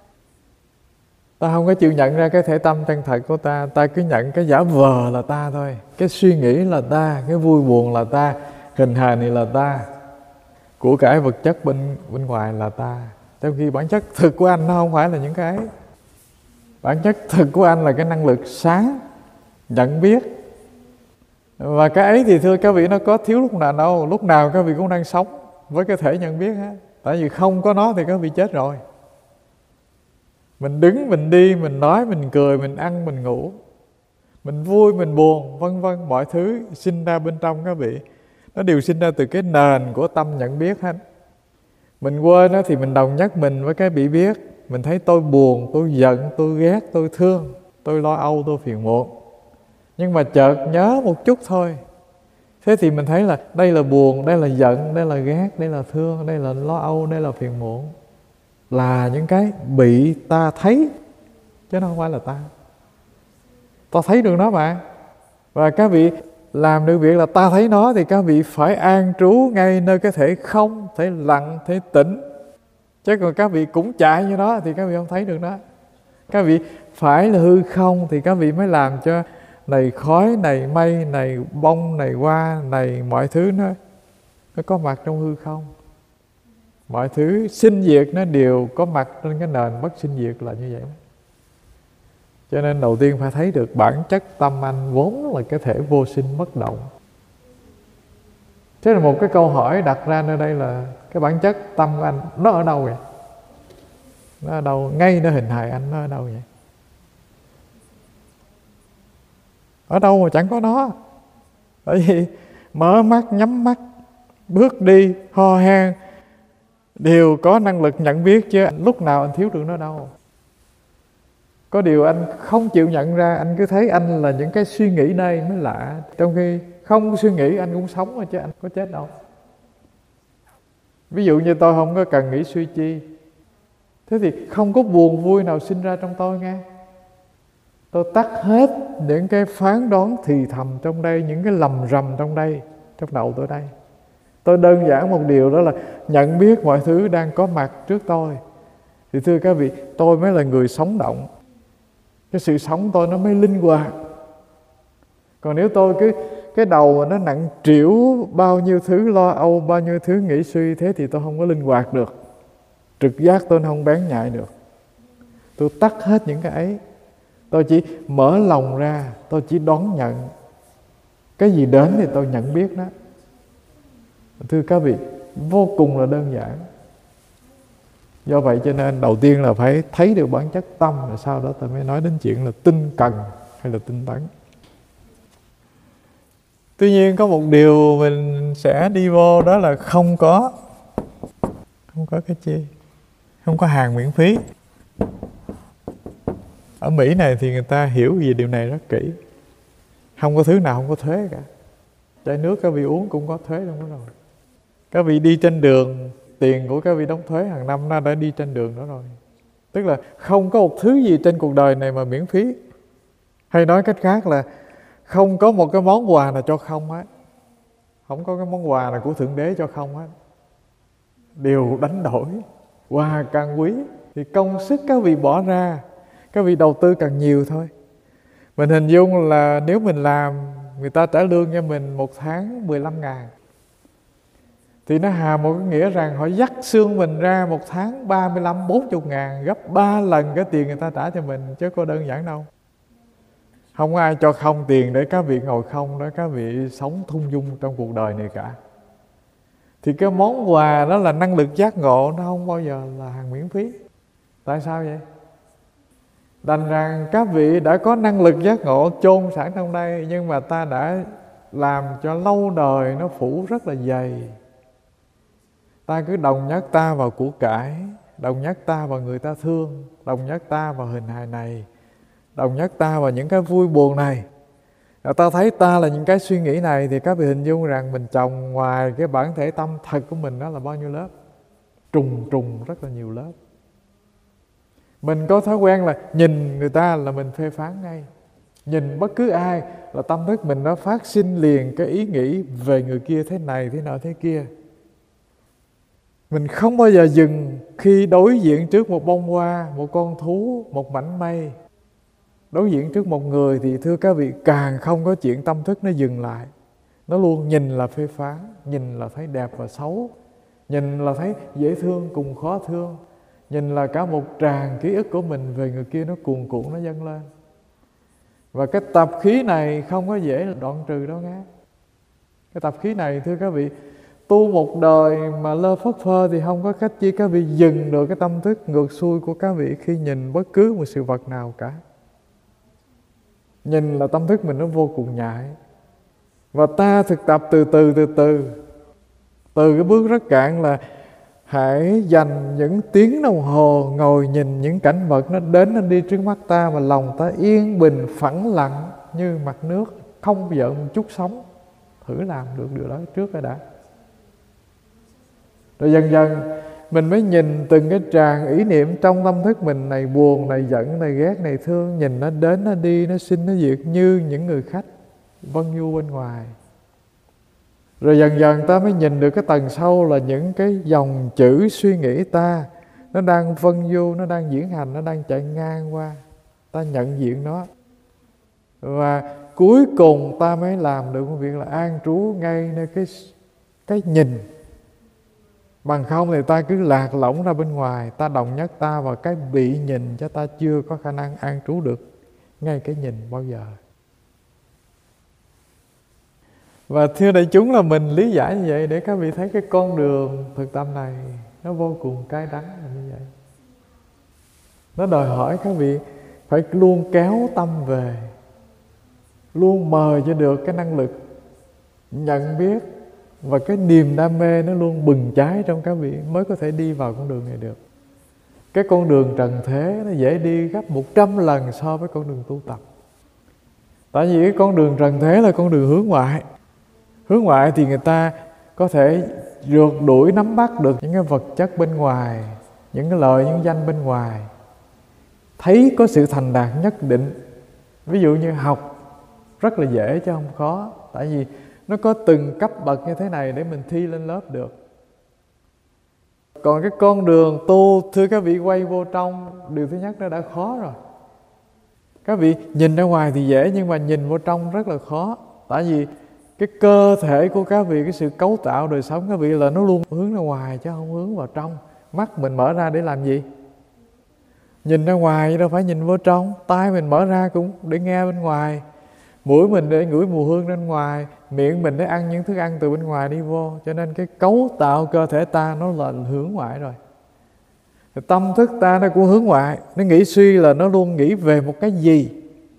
Ta không có chịu nhận ra cái thể tâm chân thật của ta. Ta cứ nhận cái giả vờ là ta thôi. Cái suy nghĩ là ta, cái vui buồn là ta, hình hài này là ta, của cải vật chất bên ngoài là ta. Trong khi bản chất thực của anh nó không phải là những cái ấy. Bản chất thực của anh là cái năng lực sáng, nhận biết. Và cái ấy thì thưa các vị, nó có thiếu lúc nào đâu. Lúc nào các vị cũng đang sống với cái thể nhận biết hết. Tại vì không có nó thì các vị chết rồi. Mình đứng, mình đi, mình nói, mình cười, mình ăn, mình ngủ, mình vui, mình buồn, vân vân, mọi thứ sinh ra bên trong các vị, nó đều sinh ra từ cái nền của tâm nhận biết hết. Mình quên đó thì mình đồng nhất mình với cái bị biết. Mình thấy tôi buồn, tôi giận, tôi ghét, tôi thương, tôi lo âu, tôi phiền muộn. Nhưng mà chợt nhớ một chút thôi, thế thì mình thấy là đây là buồn, đây là giận, đây là ghét, đây là thương, đây là lo âu, đây là phiền muộn. Là những cái bị ta thấy, chứ nó không phải là ta. Ta thấy được nó mà. Và các vị làm được việc là ta thấy nó, thì các vị phải an trú ngay nơi cái thể không, thể lặng, thể tĩnh. Chứ còn các vị cũng chạy như đó thì các vị không thấy được nó. Các vị phải là hư không thì các vị mới làm cho này khói, này mây, này bông, này hoa, này mọi thứ nó có mặt trong hư không. Mọi thứ sinh diệt nó đều có mặt trên cái nền bất sinh diệt là như vậy. Cho nên đầu tiên phải thấy được bản chất tâm anh vốn là cái thể vô sinh bất động. Thế là một cái câu hỏi đặt ra nơi đây là cái bản chất tâm của anh nó ở đâu vậy? Nó ở đâu? Ngay nơi hình hài anh nó ở đâu vậy? Ở đâu mà chẳng có nó? Bởi vì mở mắt, nhắm mắt, bước đi, ho hen đều có năng lực nhận biết, chứ lúc nào anh thiếu được nó đâu. Có điều anh không chịu nhận ra, anh cứ thấy anh là những cái suy nghĩ đây mới lạ. Trong khi không suy nghĩ anh cũng sống rồi chứ anh có chết đâu. Ví dụ như tôi không có cần nghĩ suy chi, thế thì không có buồn vui nào sinh ra trong tôi nghe. Tôi tắt hết những cái phán đoán thì thầm trong đây, những cái lầm rầm trong đây, trong đầu tôi đây. Tôi đơn giản một điều đó là nhận biết mọi thứ đang có mặt trước tôi. Thì thưa các vị, tôi mới là người sống động. Cái sự sống tôi nó mới linh hoạt. Còn nếu tôi cứ cái đầu mà nó nặng trĩu bao nhiêu thứ lo âu, bao nhiêu thứ nghĩ suy, thế thì tôi không có linh hoạt được. Trực giác tôi không bén nhạy được. Tôi tắt hết những cái ấy. Tôi chỉ mở lòng ra, tôi chỉ đón nhận. Cái gì đến thì tôi nhận biết nó. Thưa các vị, vô cùng là đơn giản. Do vậy cho nên đầu tiên là phải thấy được bản chất tâm, rồi sau đó ta mới nói đến chuyện là tinh cần hay là tinh tấn. Tuy nhiên có một điều mình sẽ đi vô, đó là không có cái chi, không có hàng miễn phí. Ở Mỹ này thì người ta hiểu về điều này rất kỹ. Không có thứ nào không có thuế cả. Chai nước các vị uống cũng có thuế trong đó rồi. Các vị đi trên đường, tiền của các vị đóng thuế hàng năm nó đã đi trên đường đó rồi. Tức là không có một thứ gì trên cuộc đời này mà miễn phí. Hay nói cách khác là không có một cái món quà nào cho không hết. Không có cái món quà nào của Thượng Đế cho không hết. Đều đánh đổi, quà càng quý. Thì công sức các vị bỏ ra, các vị đầu tư càng nhiều thôi. Mình hình dung là nếu mình làm, người ta trả lương cho mình một tháng 15.000, thì nó hàm một cái nghĩa rằng họ dắt xương mình ra một tháng 35-40 ngàn, gấp 3 lần cái tiền người ta trả cho mình, chứ có đơn giản đâu. Không có ai cho không tiền để các vị ngồi không đó, các vị sống thung dung trong cuộc đời này cả. Thì cái món quà đó là năng lực giác ngộ, nó không bao giờ là hàng miễn phí. Tại sao vậy? Đành rằng các vị đã có năng lực giác ngộ chôn sẵn trong đây, nhưng mà ta đã làm cho lâu đời nó phủ rất là dày. Ta cứ đồng nhất ta vào của cải, đồng nhất ta vào người ta thương, đồng nhất ta vào hình hài này, đồng nhất ta vào những cái vui buồn này. Rồi ta thấy ta là những cái suy nghĩ này, thì các vị hình dung rằng mình trồng ngoài cái bản thể tâm thật của mình đó là bao nhiêu lớp? Trùng rất là nhiều lớp. Mình có thói quen là nhìn người ta là mình phê phán ngay. Nhìn bất cứ ai là tâm thức mình nó phát sinh liền cái ý nghĩ về người kia thế này, thế nọ, thế kia. Mình không bao giờ dừng khi đối diện trước một bông hoa, một con thú, một mảnh mây. Đối diện trước một người thì thưa các vị, càng không có chuyện tâm thức nó dừng lại. Nó luôn nhìn là phê phán, nhìn là thấy đẹp và xấu, nhìn là thấy dễ thương cùng khó thương, Nhìn là cả một tràng ký ức của mình về người kia nó cuồn cuộn, nó dâng lên. Và cái tập khí này không có dễ đoạn trừ đâu nghe. Cái tập khí này thưa các vị, tu một đời mà lơ phất phơ thì không có cách chi các vị dừng được cái tâm thức ngược xuôi của các vị khi nhìn bất cứ một sự vật nào cả. Nhìn là tâm thức mình nó vô cùng nhạy. Và ta thực tập từ cái bước rất cạn là hãy dành những tiếng đồng hồ ngồi nhìn những cảnh vật nó đến nó đi trước mắt ta, mà lòng ta yên bình phẳng lặng như mặt nước, không gợn một chút sóng. Thử làm được điều đó trước cái đã. Rồi dần dần mình mới nhìn từng cái tràng ý niệm trong tâm thức mình, này buồn, này giận, này ghét, này thương. Nhìn nó đến, nó đi, nó sinh, nó diệt như những người khách vân du bên ngoài. Rồi dần dần ta mới nhìn được cái tầng sâu là những cái dòng chữ suy nghĩ ta, nó đang vân du, nó đang diễn hành, nó đang chạy ngang qua. Ta nhận diện nó. Và cuối cùng ta mới làm được một việc là an trú ngay nơi cái nhìn. Bằng không thì ta cứ lạc lõng ra bên ngoài, ta đồng nhất ta vào cái bị nhìn, cho ta chưa có khả năng an trú được ngay cái nhìn bao giờ. Và thưa đại chúng, là mình lý giải như vậy để các vị thấy cái con đường thực tập này nó vô cùng cay đắng là như vậy. Nó đòi hỏi các vị phải luôn kéo tâm về, luôn mời cho được cái năng lực nhận biết và cái niềm đam mê nó luôn bừng cháy trong các vị mới có thể đi vào con đường này được. Cái con đường trần thế nó dễ đi gấp 100 lần so với con đường tu tập. Tại vì cái con đường trần thế là con đường hướng ngoại. Hướng ngoại thì người ta có thể rượt đuổi nắm bắt được những cái vật chất bên ngoài, những cái lợi, những danh bên ngoài, thấy có sự thành đạt nhất định. Ví dụ như học rất là dễ chứ không khó, tại vì nó có từng cấp bậc như thế này để mình thi lên lớp được. Còn cái con đường tu, thưa các vị, quay vô trong, điều thứ nhất nó đã khó rồi. Các vị nhìn ra ngoài thì dễ, nhưng mà nhìn vô trong rất là khó. Tại vì cái cơ thể của các vị, cái sự cấu tạo đời sống các vị là nó luôn hướng ra ngoài chứ không hướng vào trong. Mắt mình mở ra để làm gì? Nhìn ra ngoài chứ đâu phải nhìn vô trong. Tai mình mở ra cũng để nghe bên ngoài. Mũi mình để ngửi mùi hương bên ngoài. Miệng mình để ăn những thức ăn từ bên ngoài đi vô. Cho nên cái cấu tạo cơ thể ta nó là hướng ngoại rồi. Tâm thức ta nó cũng hướng ngoại. Nó nghĩ suy là nó luôn nghĩ về một cái gì.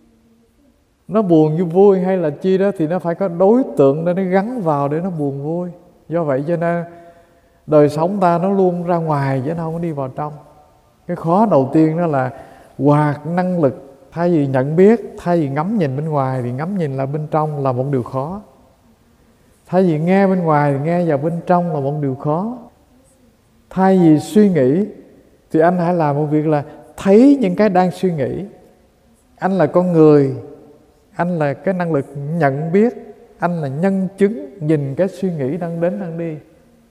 Nó buồn như vui hay là chi đó thì nó phải có đối tượng để nó gắn vào để nó buồn vui. Do vậy cho nên đời sống ta nó luôn ra ngoài chứ nó không có đi vào trong. Cái khó đầu tiên đó là hoạt năng lực. Thay vì nhận biết, thay vì ngắm nhìn bên ngoài thì ngắm nhìn là bên trong là một điều khó. Thay vì nghe bên ngoài thì nghe vào bên trong là một điều khó. Thay vì suy nghĩ thì anh hãy làm một việc là thấy những cái đang suy nghĩ. Anh là con người, anh là cái năng lực nhận biết, anh là nhân chứng nhìn cái suy nghĩ đang đến đang đi.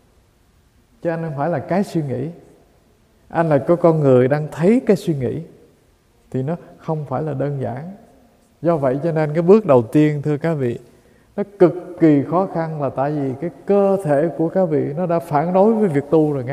Chứ anh không phải là cái suy nghĩ. Anh là có con người đang thấy cái suy nghĩ. Thì nó không phải là đơn giản. Do vậy cho nên cái bước đầu tiên thưa các vị, nó cực kỳ khó khăn là tại vì cái cơ thể của các vị nó đã phản đối với việc tu rồi nghe.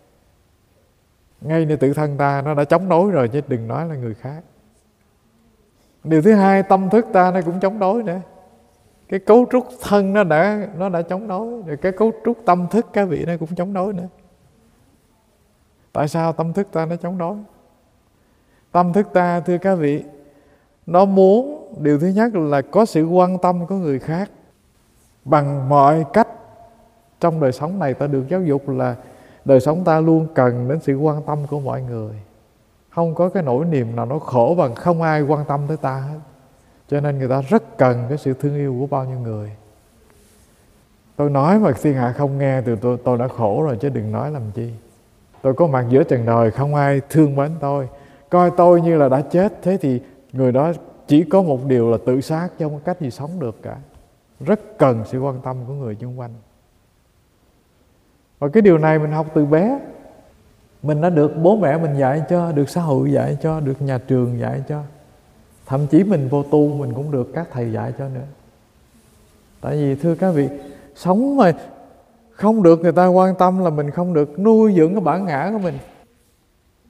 Ngay nơi tự thân ta nó đã chống đối rồi chứ đừng nói là người khác. Điều thứ hai, tâm thức ta nó cũng chống đối nữa. Cái cấu trúc thân nó đã chống đối, rồi cái cấu trúc tâm thức các vị nó cũng chống đối nữa. Tại sao tâm thức ta nó chống đối? Tâm thức ta thưa các vị, nó muốn điều thứ nhất là có sự quan tâm của người khác. Bằng mọi cách trong đời sống này ta được giáo dục là đời sống ta luôn cần đến sự quan tâm của mọi người. Không có cái nỗi niềm nào nó khổ bằng không ai quan tâm tới ta hết. Cho nên người ta rất cần cái sự thương yêu của bao nhiêu người. Tôi nói mà thiên hạ không nghe từ tôi đã khổ rồi chứ đừng nói làm chi. Tôi có mặt giữa trần đời không ai thương mến tôi, coi tôi như là đã chết. Thế thì người đó chỉ có một điều là tự sát chứ không có cách gì sống được cả. Rất cần sự quan tâm của người xung quanh. Và cái điều này mình học từ bé. Mình đã được bố mẹ mình dạy cho, được xã hội dạy cho, được nhà trường dạy cho. Thậm chí mình vô tu mình cũng được các thầy dạy cho nữa. Tại vì thưa các vị, sống mà không được người ta quan tâm là mình không được nuôi dưỡng cái bản ngã của mình.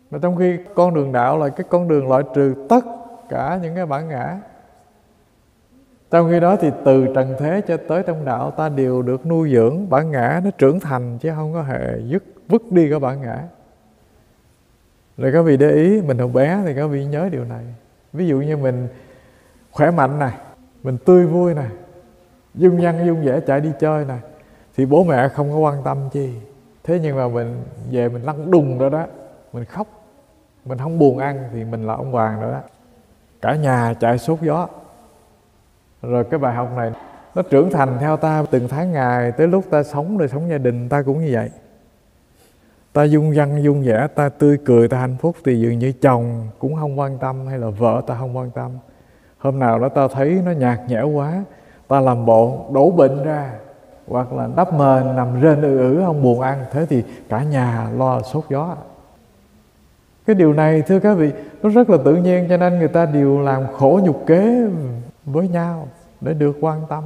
Mà trong khi con đường đạo là cái con đường loại trừ tất cả những cái bản ngã. Trong khi đó thì từ trần thế cho tới trong đạo, ta đều được nuôi dưỡng bản ngã nó trưởng thành, chứ không có hề vứt đi cái bản ngã. Rồi các vị để ý, mình hồi bé thì các vị nhớ điều này. Ví dụ như mình khỏe mạnh này, mình tươi vui này, dung dăng dung dẻ chạy đi chơi này, thì bố mẹ không có quan tâm chi. Thế nhưng mà mình về mình lăn đùng rồi đó, mình khóc, mình không buồn ăn thì mình là ông hoàng rồi đó. Cả nhà chạy sốt gió. Rồi cái bài học này nó trưởng thành theo ta từng tháng ngày, tới lúc ta sống đời sống gia đình ta cũng như vậy. Ta dung dăng dung dẻ, ta tươi cười, ta hạnh phúc thì dường như chồng cũng không quan tâm, hay là vợ ta không quan tâm. Hôm nào đó ta thấy nó nhạt nhẽo quá, ta làm bộ đổ bệnh ra, hoặc là đắp mền nằm rên không buồn ăn, thế thì cả nhà lo sốt gió. Cái điều này thưa các vị, nó rất là tự nhiên, cho nên người ta đều làm khổ nhục kế với nhau để được quan tâm.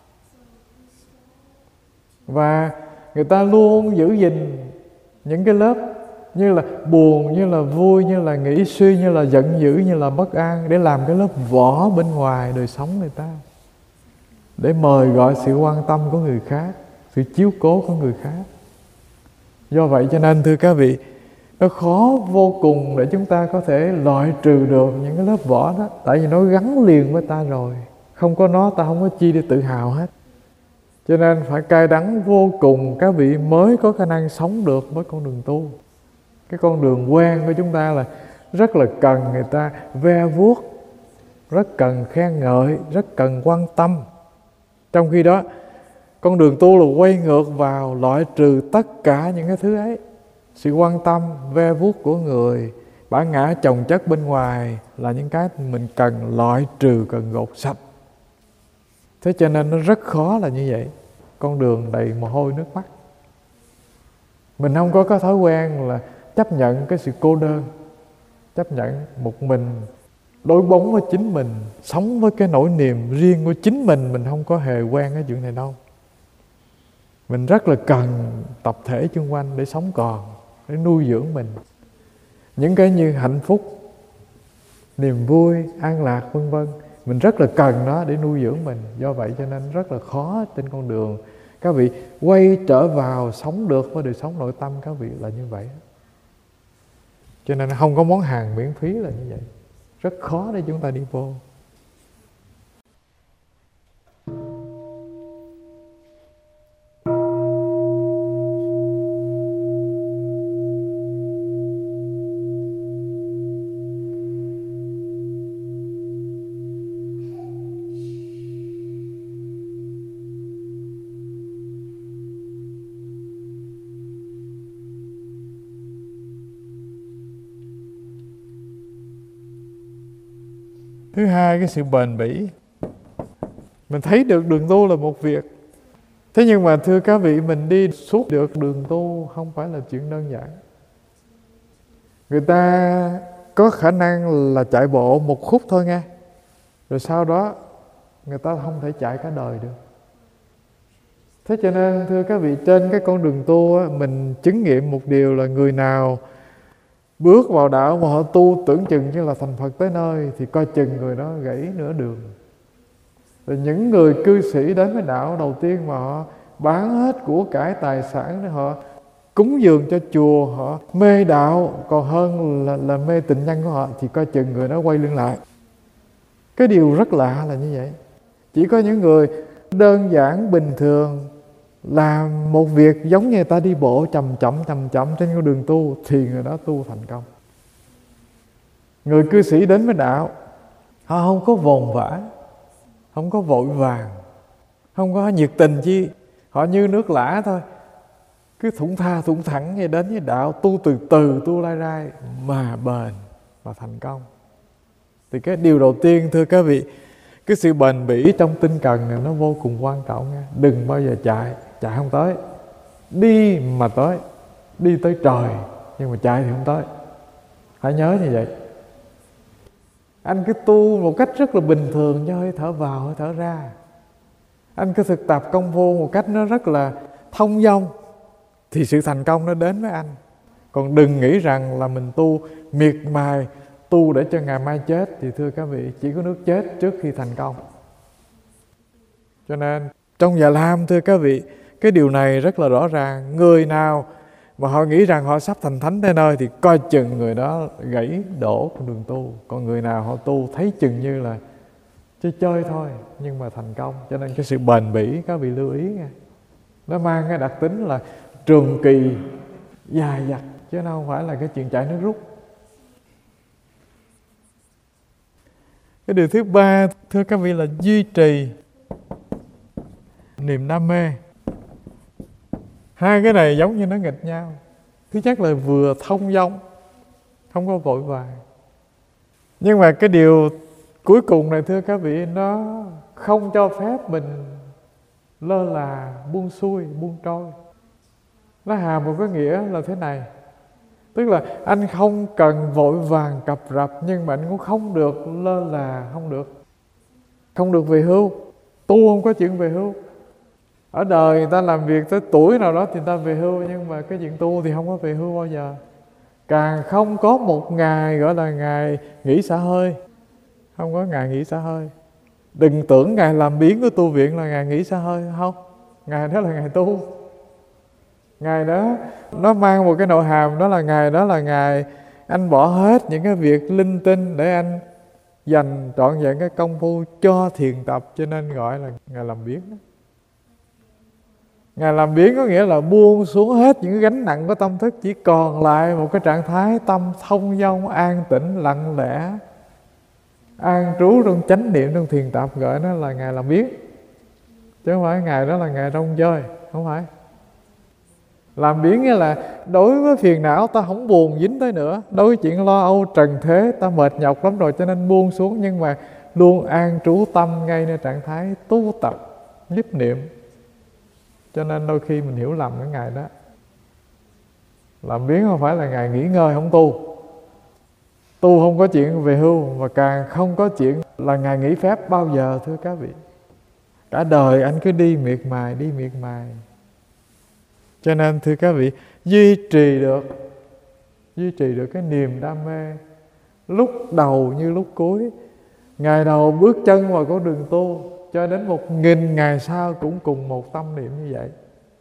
Và người ta luôn giữ gìn những cái lớp như là buồn, như là vui, như là nghĩ suy, như là giận dữ, như là bất an, để làm cái lớp vỏ bên ngoài đời sống người ta, để mời gọi sự quan tâm của người khác, sự chiếu cố của người khác. Do vậy cho nên thưa các vị, nó khó vô cùng để chúng ta có thể loại trừ được những cái lớp vỏ đó. Tại vì nó gắn liền với ta rồi, không có nó ta không có chi để tự hào hết. Cho nên phải cay đắng vô cùng các vị mới có khả năng sống được với con đường tu. Cái con đường quen của chúng ta là rất là cần người ta ve vuốt, rất cần khen ngợi, rất cần quan tâm. Trong khi đó con đường tu là quay ngược vào loại trừ tất cả những cái thứ ấy. Sự quan tâm, ve vuốt của người, bản ngã chồng chất bên ngoài là những cái mình cần loại trừ, cần gột sạch. Thế cho nên nó rất khó là như vậy. Con đường đầy mồ hôi nước mắt. Mình không có cái thói quen là chấp nhận cái sự cô đơn, chấp nhận một mình, đối bóng với chính mình, sống với cái nỗi niềm riêng của chính mình không có hề quen cái chuyện này đâu. Mình rất là cần tập thể xung quanh để sống còn, để nuôi dưỡng mình. Những cái như hạnh phúc, niềm vui, an lạc vân vân, mình rất là cần nó để nuôi dưỡng mình. Do vậy cho nên rất là khó trên con đường các vị quay trở vào sống được với đời sống nội tâm các vị là như vậy. Cho nên không có món hàng miễn phí là như vậy. Rất khó để chúng ta đi vô. Thứ hai, cái sự bền bỉ. Mình thấy được đường tu là một việc. Thế nhưng mà thưa các vị, mình đi suốt được đường tu không phải là chuyện đơn giản. Người ta có khả năng là chạy bộ một khúc thôi nghe, rồi sau đó người ta không thể chạy cả đời được. Thế cho nên thưa các vị, trên cái con đường tu á, mình chứng nghiệm một điều là người nào bước vào đạo mà họ tu tưởng chừng như là thành Phật tới nơi, thì coi chừng người đó gãy nửa đường. Rồi những người cư sĩ đến với đạo đầu tiên mà họ bán hết của cải tài sản để họ cúng dường cho chùa, họ mê đạo còn hơn là mê tình nhân của họ, thì coi chừng người đó quay lưng lại. Cái điều rất lạ là như vậy. Chỉ có những người đơn giản bình thường làm một việc giống như người ta đi bộ chậm chậm trên con đường tu thì người đó tu thành công. Người cư sĩ đến với đạo, họ không có vồn vã, không có vội vàng, không có nhiệt tình chi, họ như nước lã thôi, cứ thủng tha thủng thẳng như đến với đạo, tu từ từ, tu lai rai mà bền và thành công. Thì cái điều đầu tiên thưa các vị, cái sự bền bỉ trong tinh cần này nó vô cùng quan trọng nha. Đừng bao giờ chạy không tới. Đi mà tới, đi tới trời, nhưng mà chạy thì không tới. Hãy nhớ như vậy. Anh cứ tu một cách rất là bình thường, cho hơi thở vào, hơi thở ra. Anh cứ thực tập công phu một cách nó rất là thông dong, thì sự thành công nó đến với anh. Còn đừng nghĩ rằng là mình tu miệt mài, tu để cho ngày mai chết, thì thưa các vị, chỉ có nước chết trước khi thành công. Cho nên trong Già Lam, thưa các vị, cái điều này rất là rõ ràng. Người nào mà họ nghĩ rằng họ sắp thành thánh tới nơi thì coi chừng người đó gãy đổ con đường tu. Còn người nào họ tu thấy chừng như là chơi chơi thôi nhưng mà thành công. Cho nên cái sự bền bỉ, các vị lưu ý nha, nó mang cái đặc tính là trường kỳ, dài dặt, chứ nó không phải là cái chuyện chảy nước rút. Cái điều thứ ba, thưa các vị, là duy trì niềm đam mê. Hai cái này giống như nó nghịch nhau. Thứ nhất là vừa thông dong, không có vội vàng. Nhưng mà cái điều cuối cùng này, thưa các vị, nó không cho phép mình lơ là, buông xuôi, buông trôi. Nó hàm một cái nghĩa là thế này. Tức là anh không cần vội vàng cập rập, nhưng mà anh cũng không được lơ là, không được về hưu. Tu không có chuyện về hưu. Ở đời người ta làm việc tới tuổi nào đó thì người ta về hưu, nhưng mà cái chuyện tu thì không có về hưu bao giờ. Càng không có một ngày gọi là ngày nghỉ xả hơi. Không có ngày nghỉ xả hơi. Đừng tưởng ngày làm biến của tu viện là ngày nghỉ xả hơi. Không, ngày đó là ngày tu. Ngày đó nó mang một cái nội hàm, đó là ngày anh bỏ hết những cái việc linh tinh để anh dành trọn vẹn cái công phu cho thiền tập. Cho nên gọi là ngày làm biến đó. Ngày làm biến có nghĩa là buông xuống hết những cái gánh nặng của tâm thức, chỉ còn lại một cái trạng thái tâm thông dong, an tĩnh, lặng lẽ, an trú trong chánh niệm, trong thiền tập, gọi nó là ngày làm biến. Chứ không phải ngày đó là ngày rong chơi, không phải. Làm biến nghĩa là đối với phiền não ta không buồn dính tới nữa. Đối với chuyện lo âu trần thế ta mệt nhọc lắm rồi, cho nên buông xuống, nhưng mà luôn an trú tâm ngayในtrạng thái tu tập, nhiếp niệm. Cho nên đôi khi mình hiểu lầm cái ngày đó. Làm biến không phải là ngày nghỉ ngơi không tu. Tu không có chuyện về hưu, và càng không có chuyện là ngày nghỉ phép bao giờ, thưa các vị. Cả đời anh cứ đi miệt mài. Cho nên thưa các vị, duy trì được cái niềm đam mê lúc đầu như lúc cuối. Ngày đầu bước chân vào con đường tu, cho đến 1000 ngày sau cũng cùng một tâm niệm như vậy.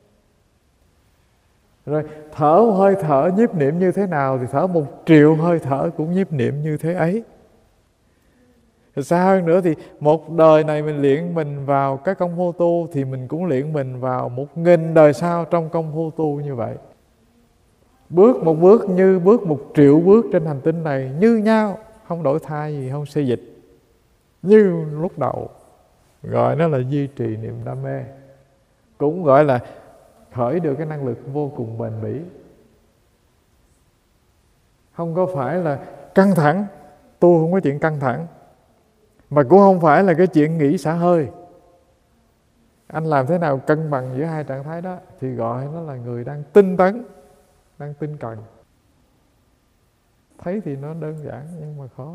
Rồi thở hơi thở nhiếp niệm như thế nào thì thở 1 triệu hơi thở cũng nhiếp niệm như thế ấy. Rồi xa hơn nữa thì một đời này mình luyện mình vào cái công phu tu, thì mình cũng luyện mình vào 1000 đời sau trong công phu tu như vậy. Bước một bước như bước 1 triệu bước trên hành tinh này như nhau, không đổi thay gì, không xê dịch, như lúc đầu. Gọi nó là duy trì niềm đam mê. Cũng gọi là khởi được cái năng lực vô cùng bền bỉ. Không có phải là căng thẳng, tu không có chuyện căng thẳng, mà cũng không phải là cái chuyện nghỉ xả hơi. Anh làm thế nào cân bằng giữa hai trạng thái đó thì gọi nó là người đang tinh tấn, đang tinh cần. Thấy thì nó đơn giản nhưng mà khó.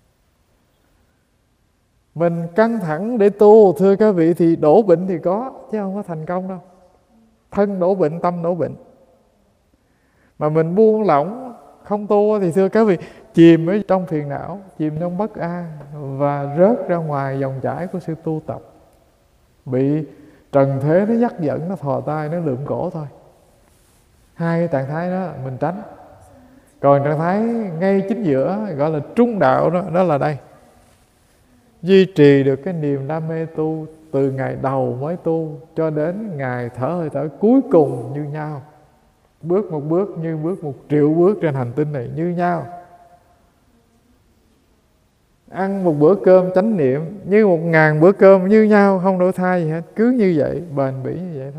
Mình căng thẳng để tu, thưa các vị, thì đổ bệnh thì có, chứ không có thành công đâu. Thân đổ bệnh, tâm đổ bệnh. Mà mình buông lỏng, không tu thì thưa các vị, chìm ở trong phiền não, chìm trong bất an, và rớt ra ngoài dòng chảy của sự tu tập. Bị trần thế nó dắt dẫn, nó thò tay, nó lượm cổ thôi. Hai cái trạng thái đó mình tránh. Còn trạng thái ngay chính giữa, gọi là trung đạo đó, đó là đây. Duy trì được cái niềm đam mê tu từ ngày đầu mới tu cho đến ngày thở hơi thở cuối cùng như nhau. Bước một bước như bước 1 triệu bước trên hành tinh này như nhau. Ăn một bữa cơm chánh niệm như 1000 bữa cơm như nhau, không đổi thay gì hết. Cứ như vậy, bền bỉ như vậy thôi.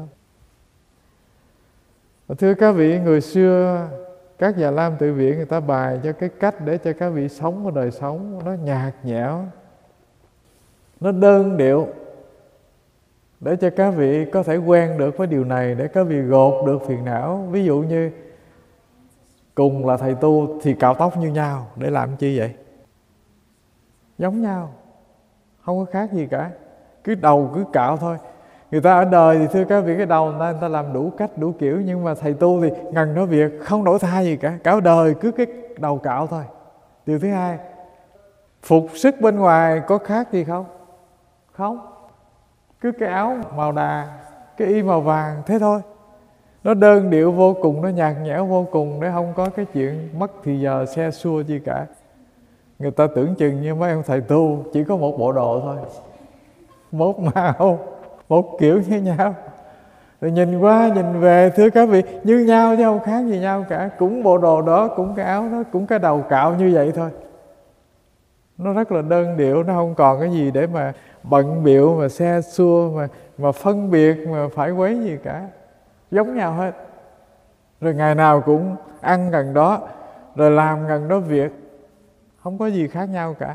Và thưa các vị, người xưa các Già Lam tự viện người ta bài cho cái cách để cho các vị sống ở đời sống nó nhạt nhẽo, nó đơn điệu, để cho các vị có thể quen được với điều này, để các vị gột được phiền não. Ví dụ như cùng là thầy tu thì cạo tóc như nhau, để làm chi vậy? Giống nhau, không có khác gì cả. Cứ đầu cứ cạo thôi. Người ta ở đời thì thưa các vị, cái đầu người ta làm đủ cách đủ kiểu, nhưng mà thầy tu thì ngần nói việc không đổi thay gì cả, cả đời cứ cái đầu cạo thôi. Điều thứ hai, phục sức bên ngoài có khác gì không? Không, cứ cái áo màu đà, cái y màu vàng thế thôi. Nó đơn điệu vô cùng, nó nhạt nhẽo vô cùng, để không có cái chuyện mất thì giờ xe xua chi cả. Người ta tưởng chừng như mấy ông thầy tu chỉ có một bộ đồ thôi, một màu, một kiểu như nhau. Rồi nhìn qua nhìn về thưa các vị, như nhau chứ không khác gì nhau cả. Cũng bộ đồ đó, cũng cái áo đó, cũng cái đầu cạo như vậy thôi. Nó rất là đơn điệu, nó không còn cái gì để mà bận bịu, mà xe xua, mà phân biệt, mà phải quấy gì cả. Giống nhau hết. Rồi ngày nào cũng ăn gần đó, rồi làm gần đó việc, không có gì khác nhau cả.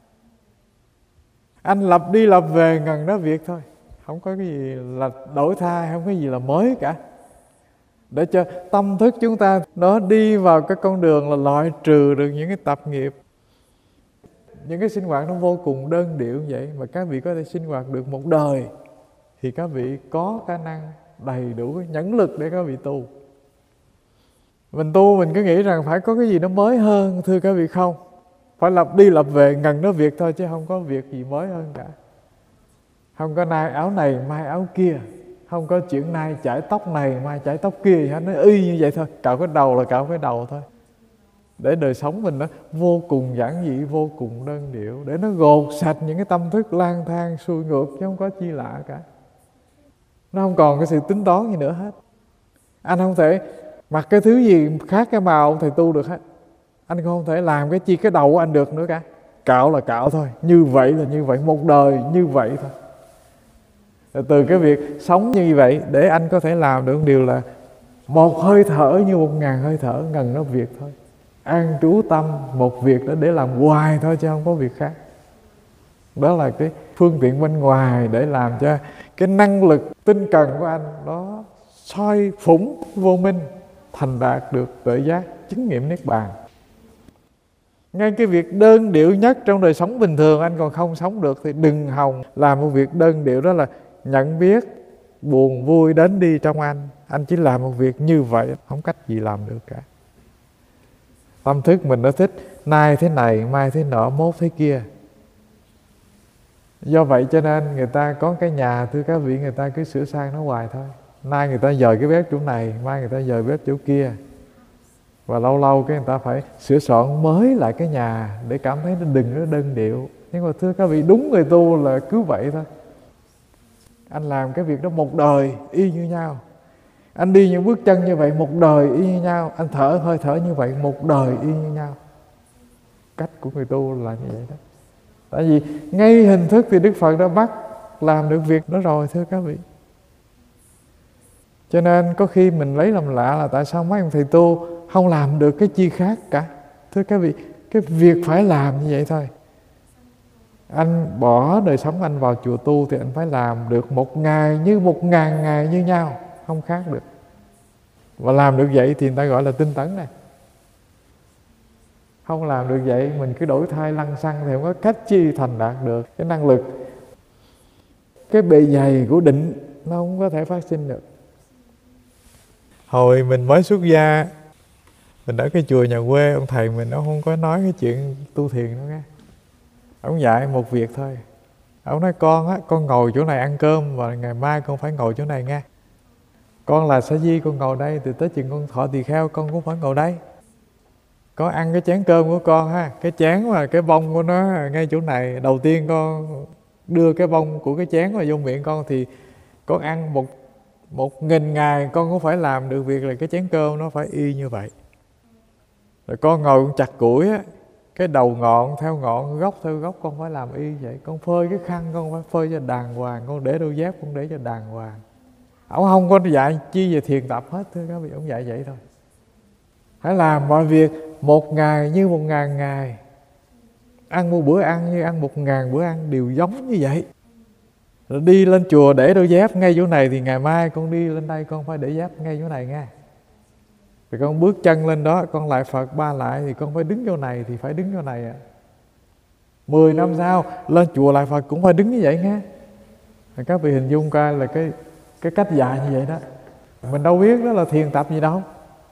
Anh lập đi lập về gần đó việc thôi, không có cái gì là đổi thay, không có gì là mới cả. Để cho tâm thức chúng ta nó đi vào cái con đường là loại trừ được những cái tập nghiệp. Những cái sinh hoạt nó vô cùng đơn điệu như vậy, mà các vị có thể sinh hoạt được một đời, thì các vị có khả năng đầy đủ cái nhẫn lực để các vị tu. Mình tu mình cứ nghĩ rằng phải có cái gì nó mới hơn, thưa các vị, không. Phải lập đi lập về ngần đó việc thôi, chứ không có việc gì mới hơn cả. Không có nay áo này mai áo kia, không có chuyện nay chải tóc này mai chải tóc kia, nó y như vậy thôi. Cạo cái đầu là cạo cái đầu thôi. Để đời sống mình nó vô cùng giản dị, vô cùng đơn điệu, để nó gột sạch những cái tâm thức lang thang xuôi ngược, chứ không có chi lạ cả. Nó không còn cái sự tính toán gì nữa hết. Anh không thể mặc cái thứ gì khác cái màu thầy tu được hết. Anh không thể làm cái chi cái đầu của anh được nữa cả. Cạo là cạo thôi, như vậy là như vậy, một đời như vậy thôi. Rồi từ cái việc sống như vậy, để anh có thể làm được điều là một hơi thở như 1000 hơi thở, ngần nó việc thôi. An trú tâm một việc đó để làm hoài thôi, chứ không có việc khác. Đó là cái phương tiện bên ngoài để làm cho cái năng lực tinh cần của anh đó soi phủng vô minh, thành đạt được tuệ giác, chứng nghiệm niết bàn. Ngay cái việc đơn điệu nhất trong đời sống bình thường anh còn không sống được, thì đừng hòng làm một việc đơn điệu. Đó là nhận biết buồn vui đến đi trong anh chỉ làm một việc như vậy, không cách gì làm được cả. Tâm thức mình nó thích nay thế này, mai thế nọ, mốt thế kia. Do vậy cho nên người ta có cái nhà, thưa các vị, người ta cứ sửa sang nó hoài thôi. Nay người ta dời cái bếp chỗ này, mai người ta dời bếp chỗ kia. Và lâu lâu cái người ta phải sửa soạn mới lại cái nhà để cảm thấy nó đừng nó đơn điệu. Nhưng mà thưa các vị, đúng người tu là cứ vậy thôi. Anh làm cái việc đó một đời y như nhau. Anh đi những bước chân như vậy một đời y như nhau. Anh thở hơi thở như vậy một đời y như nhau. Cách của người tu là như vậy đó. Tại vì ngay hình thức thì Đức Phật đã bắt làm được việc đó rồi, thưa các vị. Cho nên có khi mình lấy làm lạ là tại sao mấy ông thầy tu không làm được cái chi khác cả. Thưa các vị, cái việc phải làm như vậy thôi. Anh bỏ đời sống anh vào chùa tu thì anh phải làm được một ngày như 1000 ngày như nhau, không khác được. Và làm được vậy thì người ta gọi là tinh tấn này. Không làm được vậy, mình cứ đổi thay lăng xăng thì không có cách chi thành đạt được cái năng lực. Cái bề dày của định nó không có thể phát sinh được. Hồi mình mới xuất gia, mình ở cái chùa nhà quê, ông thầy mình ông không có nói cái chuyện tu thiền đâu nghe. Ông dạy một việc thôi. Ông nói con á, con ngồi chỗ này ăn cơm và ngày mai con phải ngồi chỗ này nghe. Con là sa di, con ngồi đây, từ tới chừng con thọ tỳ kheo con cũng phải ngồi đây. Con ăn cái chén cơm của con ha, cái chén và cái bông của nó ngay chỗ này. Đầu tiên con đưa cái bông của cái chén vào vô miệng con, thì con ăn 1000 ngày con cũng phải làm được việc là cái chén cơm nó phải y như vậy. Rồi con ngồi con chặt củi á, cái đầu ngọn theo ngọn, gốc theo gốc con phải làm y vậy. Con phơi cái khăn con phải phơi cho đàng hoàng, con để đôi dép con để cho đàng hoàng. Ông không có dạy chi về thiền tập hết, thưa các vị, ông dạy vậy thôi. Hãy làm mọi việc một ngày như 1000 ngày. Ăn một bữa ăn như ăn 1000 bữa ăn, đều giống như vậy. Rồi đi lên chùa để đôi dép ngay chỗ này, thì ngày mai con đi lên đây con phải để dép ngay chỗ này nghe. Rồi con bước chân lên đó, con lại Phật ba lại thì con phải đứng chỗ này thì phải đứng chỗ này. 10 năm sau lên chùa lại Phật cũng phải đứng như vậy nghe. Các vị hình dung coi là cái cách dạy như vậy đó. Mình đâu biết đó là thiền tập gì đâu.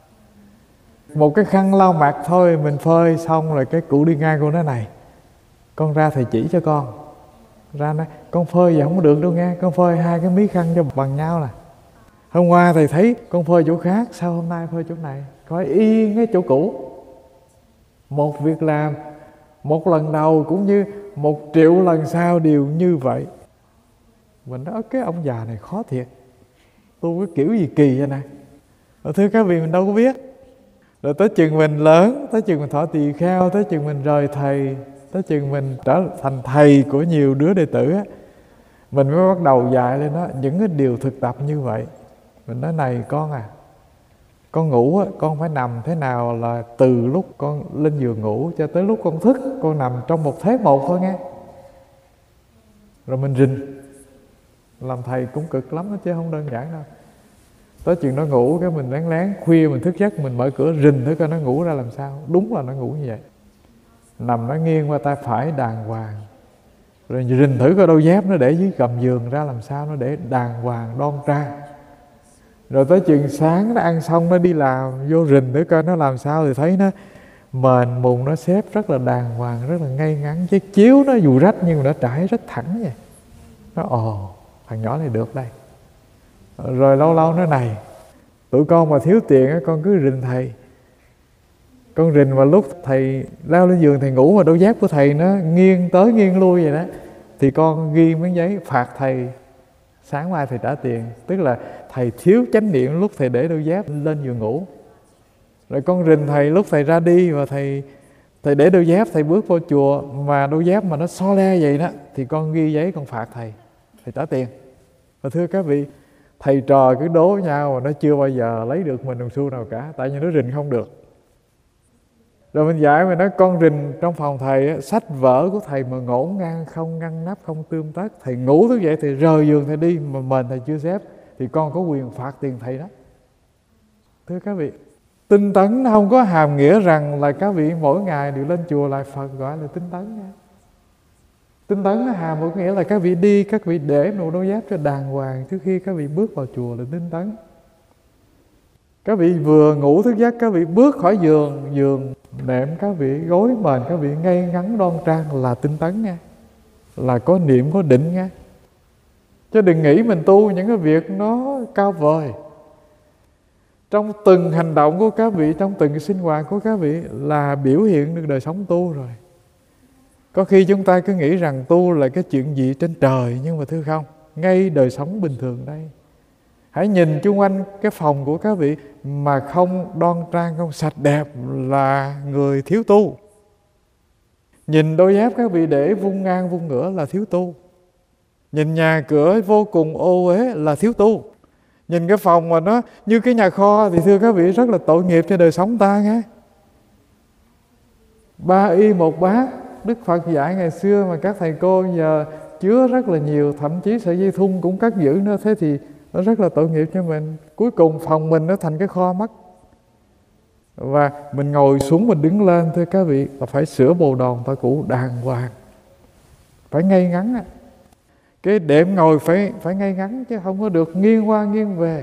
Một cái khăn lau mặt thôi, mình phơi xong rồi cái cụ đi ngang cô nói này, con ra thầy chỉ cho con. Ra nói, con phơi vậy không có được đâu nghe, con phơi 2 cái mí khăn cho bằng nhau nè. Hôm qua thầy thấy con phơi chỗ khác, sao hôm nay phơi chỗ này? Coi y cái chỗ cũ. Một việc làm, một lần đầu cũng như 1 triệu lần sau đều như vậy. Mình nói cái ông già này khó thiệt, tu cái kiểu gì kỳ vậy nè. Thưa các vị, mình đâu có biết. Rồi tới chừng mình lớn, tới chừng mình thọ tỳ kheo, tới chừng mình rời thầy, tới chừng mình trở thành thầy của nhiều đứa đệ tử á, mình mới bắt đầu dạy lên đó những cái điều thực tập như vậy. Mình nói này con à, con ngủ á, con phải nằm thế nào là từ lúc con lên giường ngủ cho tới lúc con thức, con nằm trong một thế một thôi nghe. Rồi mình rình. Làm thầy cũng cực lắm đó chứ không đơn giản đâu. Tới chừng nó ngủ cái mình lén lén khuya mình thức giấc, mình mở cửa rình thử coi nó ngủ ra làm sao. Đúng là nó ngủ như vậy. Nằm nó nghiêng qua tay phải đàng hoàng. Rồi rình thử coi đôi dép nó để dưới gầm giường ra làm sao, nó để đàng hoàng đoan trang. Rồi tới chừng sáng nó ăn xong nó đi làm, vô rình thử coi nó làm sao, thì thấy nó mền mùng nó xếp rất là đàng hoàng, rất là ngay ngắn. Cái chiếu nó dù rách nhưng mà nó trải rất thẳng vậy. Nó thằng nhỏ này được đây. Rồi lâu lâu nó này, tụi con mà thiếu tiền con cứ rình thầy. Con rình mà lúc thầy leo lên giường thầy ngủ mà đôi dép của thầy nó nghiêng tới nghiêng lui vậy đó, thì con ghi miếng giấy phạt thầy, sáng mai thầy trả tiền. Tức là thầy thiếu chánh niệm lúc thầy để đôi dép lên giường ngủ. Rồi con rình thầy lúc thầy ra đi và thầy để đôi dép, thầy bước vô chùa mà đôi dép mà nó so le vậy đó, thì con ghi giấy con phạt thầy trả tiền. Và thưa các vị, thầy trò cứ đố nhau mà nó chưa bao giờ lấy được mình đồng xu nào cả, tại vì nó rình không được. Rồi mình dạy mình nói con rình trong phòng thầy, sách vở của thầy mà ngổn ngang, không ngăn nắp, không tươm tất, thầy ngủ thức dậy thì rời giường thầy đi mà mền thầy chưa xếp, thì con có quyền phạt tiền thầy đó. Thưa các vị, tinh tấn nó không có hàm nghĩa rằng là các vị mỗi ngày đều lên chùa lại Phật gọi là tinh tấn nha. Tinh tấn nó hàm một nghĩa là các vị đi, các vị để một đôi dép cho đàng hoàng trước khi các vị bước vào chùa là tinh tấn. Các vị vừa ngủ thức giấc, các vị bước khỏi giường nệm các vị, gối mền các vị ngay ngắn đoan trang là tinh tấn nha, là có niệm có định nha. Chứ đừng nghĩ mình tu những cái việc nó cao vời. Trong từng hành động của các vị, trong từng sinh hoạt của các vị là biểu hiện được đời sống tu rồi. Có khi chúng ta cứ nghĩ rằng tu là cái chuyện gì trên trời, nhưng mà thưa không, ngay đời sống bình thường đây. Hãy nhìn chung quanh cái phòng của các vị mà không đoan trang, không sạch đẹp là người thiếu tu. Nhìn đôi dép các vị để vung ngang vung ngửa là thiếu tu. Nhìn nhà cửa vô cùng ô uế là thiếu tu. Nhìn cái phòng mà nó như cái nhà kho thì thưa các vị rất là tội nghiệp cho đời sống ta nghe. 3 y 1 bát, Đức Phật dạy ngày xưa mà các thầy cô giờ chứa rất là nhiều, thậm chí sợi dây thun cũng cất giữ nữa, thế thì nó rất là tội nghiệp cho mình. Cuối cùng phòng mình nó thành cái kho mất. Và mình ngồi xuống mình đứng lên, thưa các vị, là phải sửa bồ đòn ta cũ đàng hoàng, phải ngay ngắn. Cái đệm ngồi phải ngay ngắn, chứ không có được nghiêng qua nghiêng về.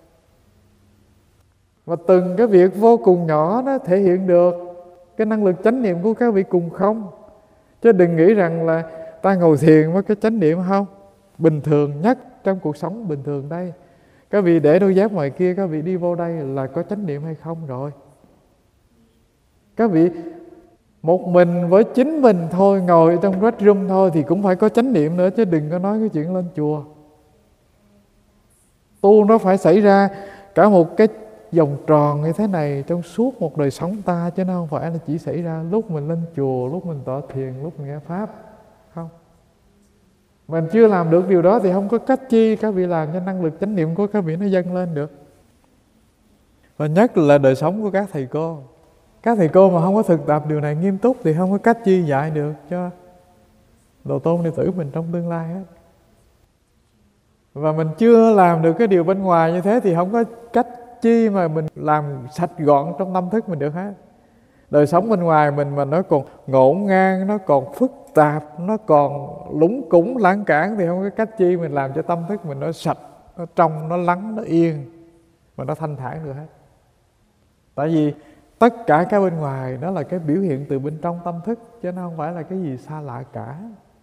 Và từng cái việc vô cùng nhỏ nó thể hiện được cái năng lực chánh niệm của các vị cùng không. Chứ đừng nghĩ rằng là ta ngồi thiền với cái chánh niệm không. Bình thường nhất trong cuộc sống bình thường đây, các vị để đôi dép ngoài kia, các vị đi vô đây là có chánh niệm hay không rồi. Các vị một mình với chính mình thôi, ngồi trong bedroom thôi thì cũng phải có chánh niệm nữa, chứ đừng có nói cái chuyện lên chùa. Tu nó phải xảy ra cả một cái vòng tròn như thế này trong suốt một đời sống ta, chứ nó không phải là chỉ xảy ra lúc mình lên chùa, lúc mình tọa thiền, lúc mình nghe Pháp. Không. Mình chưa làm được điều đó thì không có cách chi các vị làm cho năng lực chánh niệm của các vị nó dâng lên được. Và nhất là đời sống của các thầy cô. Các thầy cô mà không có thực tập điều này nghiêm túc thì không có cách chi dạy được cho đồ tôn đệ tử mình trong tương lai hết. Và mình chưa làm được cái điều bên ngoài như thế thì không có cách chi mà mình làm sạch gọn trong tâm thức mình được hết. Đời sống bên ngoài mình mà nó còn ngổn ngang, nó còn phức tạp, nó còn lúng cúng lãng cảng thì không có cách chi mình làm cho tâm thức mình nó sạch, nó trong, nó lắng, nó yên mà nó thanh thản được hết. Tại vì tất cả cái bên ngoài nó là cái biểu hiện từ bên trong tâm thức, chứ nó không phải là cái gì xa lạ cả.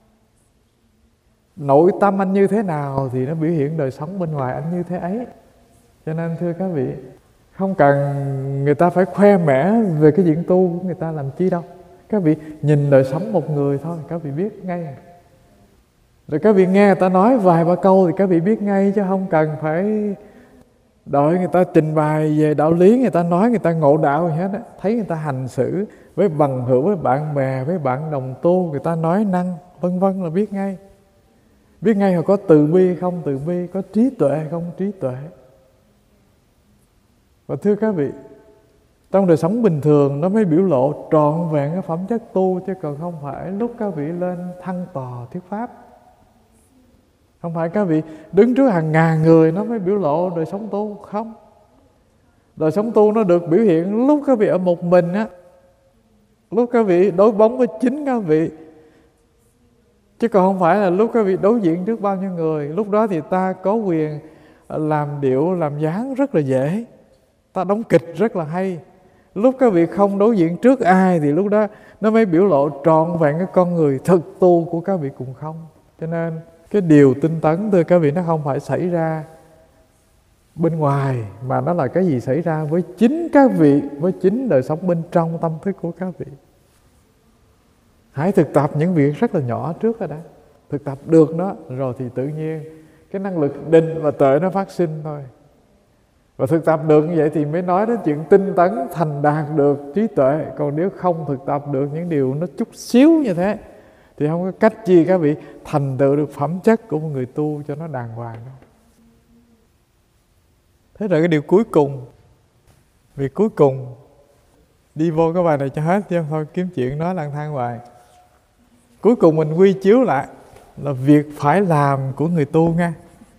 Nội tâm anh như thế nào thì nó biểu hiện đời sống bên ngoài anh như thế ấy. Cho nên thưa các vị, không cần người ta phải khoe mẽ về cái chuyện tu của người ta làm chi đâu. Các vị nhìn đời sống một người thôi, các vị biết ngay. Rồi các vị nghe người ta nói vài ba câu thì các vị biết ngay, chứ không cần phải đợi người ta trình bày về đạo lý, người ta nói người ta ngộ đạo gì hết á. Thấy người ta hành xử với bằng hữu, với bạn bè, với bạn đồng tu, người ta nói năng vân vân là biết ngay. Biết ngay họ có từ bi hay không từ bi, có trí tuệ hay không trí tuệ. Và thưa các vị, trong đời sống bình thường nó mới biểu lộ trọn vẹn cái phẩm chất tu, chứ còn không phải lúc các vị lên thăng tòa thuyết pháp. Không phải các vị đứng trước hàng ngàn người nó mới biểu lộ đời sống tu, không. Đời sống tu nó được biểu hiện lúc các vị ở một mình á, lúc các vị đối bóng với chính các vị, chứ còn không phải là lúc các vị đối diện trước bao nhiêu người. Lúc đó thì ta có quyền làm điệu, làm dáng rất là dễ, ta đóng kịch rất là hay. Lúc các vị không đối diện trước ai thì lúc đó nó mới biểu lộ trọn vẹn cái con người thực tu của các vị cùng không. Cho nên cái điều tinh tấn thưa các vị, nó không phải xảy ra bên ngoài, mà nó là cái gì xảy ra với chính các vị, với chính đời sống bên trong tâm thức của các vị. Hãy thực tập những việc rất là nhỏ trước đó đã. Thực tập được nó rồi thì tự nhiên cái năng lực định và tuệ nó phát sinh thôi. Và thực tập được như vậy thì mới nói đến chuyện tinh tấn thành đạt được trí tuệ. Còn nếu không thực tập được những điều nó chút xíu như thế thì không có cách chi các vị thành tựu được phẩm chất của một người tu cho nó đàng hoàng đâu. Thế rồi cái điều cuối cùng, việc cuối cùng, đi vô cái bài này cho hết chứ không thôi kiếm chuyện nói lang thang hoài. Cuối cùng mình quy chiếu lại là việc phải làm của người tu nha.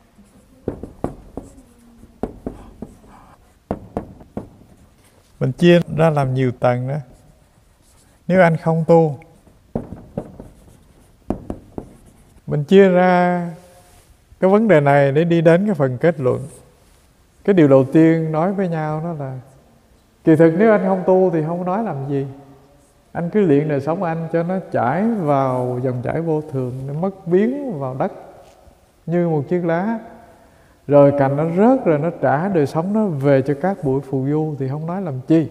Mình chia ra làm nhiều tầng đó. Nếu anh không tu, mình chia ra cái vấn đề này để đi đến cái phần kết luận. Cái điều đầu tiên nói với nhau đó là kỳ thực nếu anh không tu thì không nói làm gì. Anh cứ luyện đời sống anh cho nó chảy vào dòng chảy vô thường, nó mất biến vào đất như một chiếc lá. Rồi cành nó rớt, rồi nó trả đời sống nó về cho các bụi phù du thì không nói làm chi.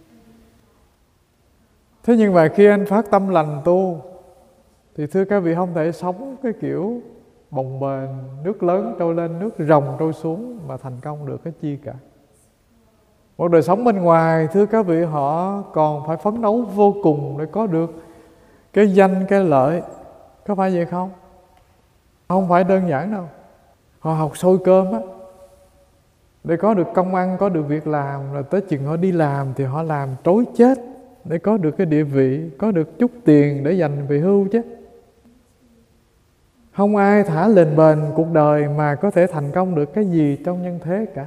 Thế nhưng mà khi anh phát tâm lành tu thì thưa các vị không thể sống cái kiểu bồng bềnh, nước lớn trôi lên, nước ròng trôi xuống mà thành công được cái chi cả. Một đời sống bên ngoài thưa các vị họ còn phải phấn đấu vô cùng để có được cái danh, cái lợi. Có phải vậy không? Không phải đơn giản đâu. Họ học sôi cơm á, để có được công ăn, có được việc làm, rồi tới chừng họ đi làm thì họ làm trối chết để có được cái địa vị, có được chút tiền để dành về hưu chứ. Không ai thả lềnh bềnh cuộc đời mà có thể thành công được cái gì trong nhân thế cả.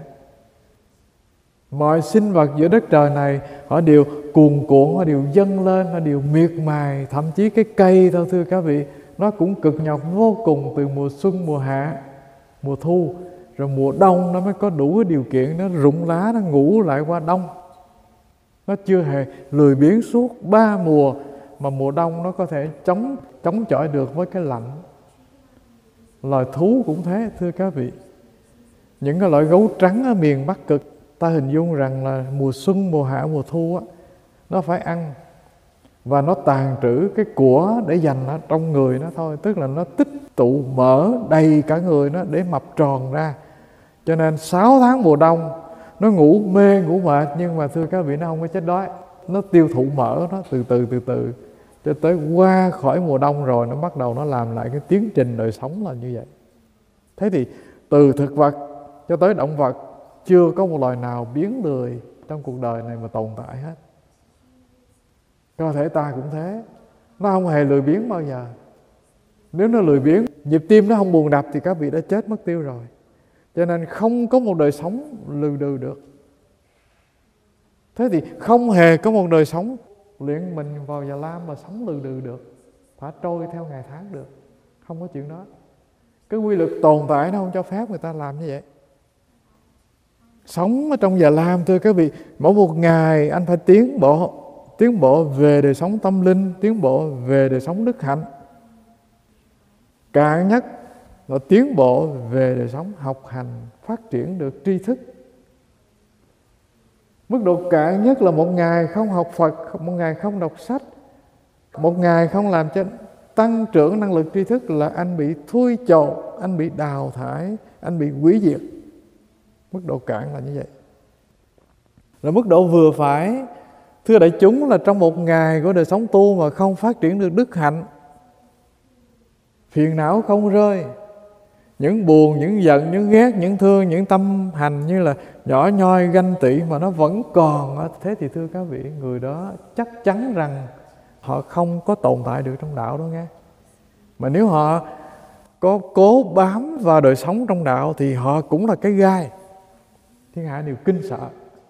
Mọi sinh vật giữa đất trời này họ đều cuồn cuộn, họ đều dâng lên, họ đều miệt mài. Thậm chí cái cây thôi thưa các vị, nó cũng cực nhọc vô cùng từ mùa xuân, mùa hạ, mùa thu, rồi mùa đông nó mới có đủ cái điều kiện nó rụng lá, nó ngủ lại qua đông. Nó chưa hề lười biếng suốt 3 mùa, mà mùa đông nó có thể chống chọi được với cái lạnh. Loài thú cũng thế thưa các vị. Những cái loại gấu trắng ở miền Bắc Cực, ta hình dung rằng là mùa xuân, mùa hạ, mùa thu á, nó phải ăn và nó tàn trữ cái của để dành ở trong người nó thôi. Tức là nó tích tụ mỡ đầy cả người nó để mập tròn ra. Cho nên 6 tháng mùa đông nó ngủ mê ngủ mệt, nhưng mà thưa các vị nó không có chết đói. Nó tiêu thụ mỡ nó từ từ cho tới qua khỏi mùa đông rồi nó bắt đầu nó làm lại cái tiến trình đời sống là như vậy. Thế thì từ thực vật cho tới động vật chưa có một loài nào biến lười trong cuộc đời này mà tồn tại hết. Cơ thể ta cũng thế, nó không hề lười biếng bao giờ. Nếu nó lười biếng, nhịp tim nó không buồn đập thì các vị đã chết mất tiêu rồi. Cho nên không có một đời sống lừ đừ được. Thế thì không hề có một đời sống luyện mình vào Già Lam mà sống lừ đừ được, phải trôi theo ngày tháng được. Không có chuyện đó. Cái quy luật tồn tại nó không cho phép người ta làm như vậy. Sống ở trong Già Lam thưa các vị, mỗi một ngày anh phải tiến bộ về đời sống tâm linh, tiến bộ về đời sống đức hạnh. Cạn nhất là tiến bộ về đời sống học hành, phát triển được tri thức. Mức độ cạn nhất là một ngày không học Phật, một ngày không đọc sách, một ngày không làm cho tăng trưởng năng lực tri thức là anh bị thui chột, anh bị đào thải, anh bị hủy diệt. Mức độ cạn là như vậy. Là mức độ vừa phải, thưa đại chúng, là trong một ngày của đời sống tu mà không phát triển được đức hạnh, phiền não không rơi, những buồn, những giận, những ghét, những thương, những tâm hành như là nhỏ nhoi, ganh tị mà nó vẫn còn, thế thì thưa các vị, người đó chắc chắn rằng họ không có tồn tại được trong đạo đó nghe. Mà nếu họ có cố bám vào đời sống trong đạo thì họ cũng là cái gai thiên hạ đều kinh sợ.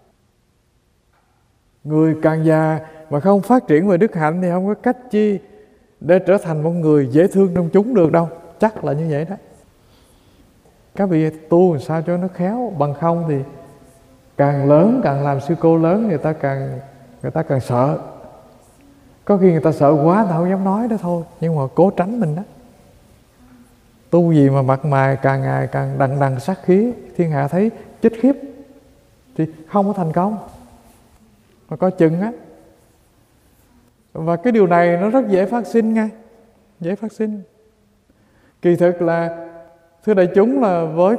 Người càng già mà không phát triển về đức hạnh thì không có cách chi để trở thành một người dễ thương trong chúng được đâu. Chắc là như vậy đó. Các vị tu làm sao cho nó khéo, bằng không thì càng lớn, càng làm sư cô lớn, người ta càng sợ. Có khi người ta sợ quá, ta không dám nói đó thôi, nhưng mà cố tránh mình đó. Tu gì mà mặt mày càng ngày càng đằng đằng sát khí, thiên hạ thấy chết khiếp thì không có thành công. Mà coi chừng á. Và cái điều này nó rất dễ phát sinh ngay, dễ phát sinh. Kỳ thực là thưa đại chúng, là với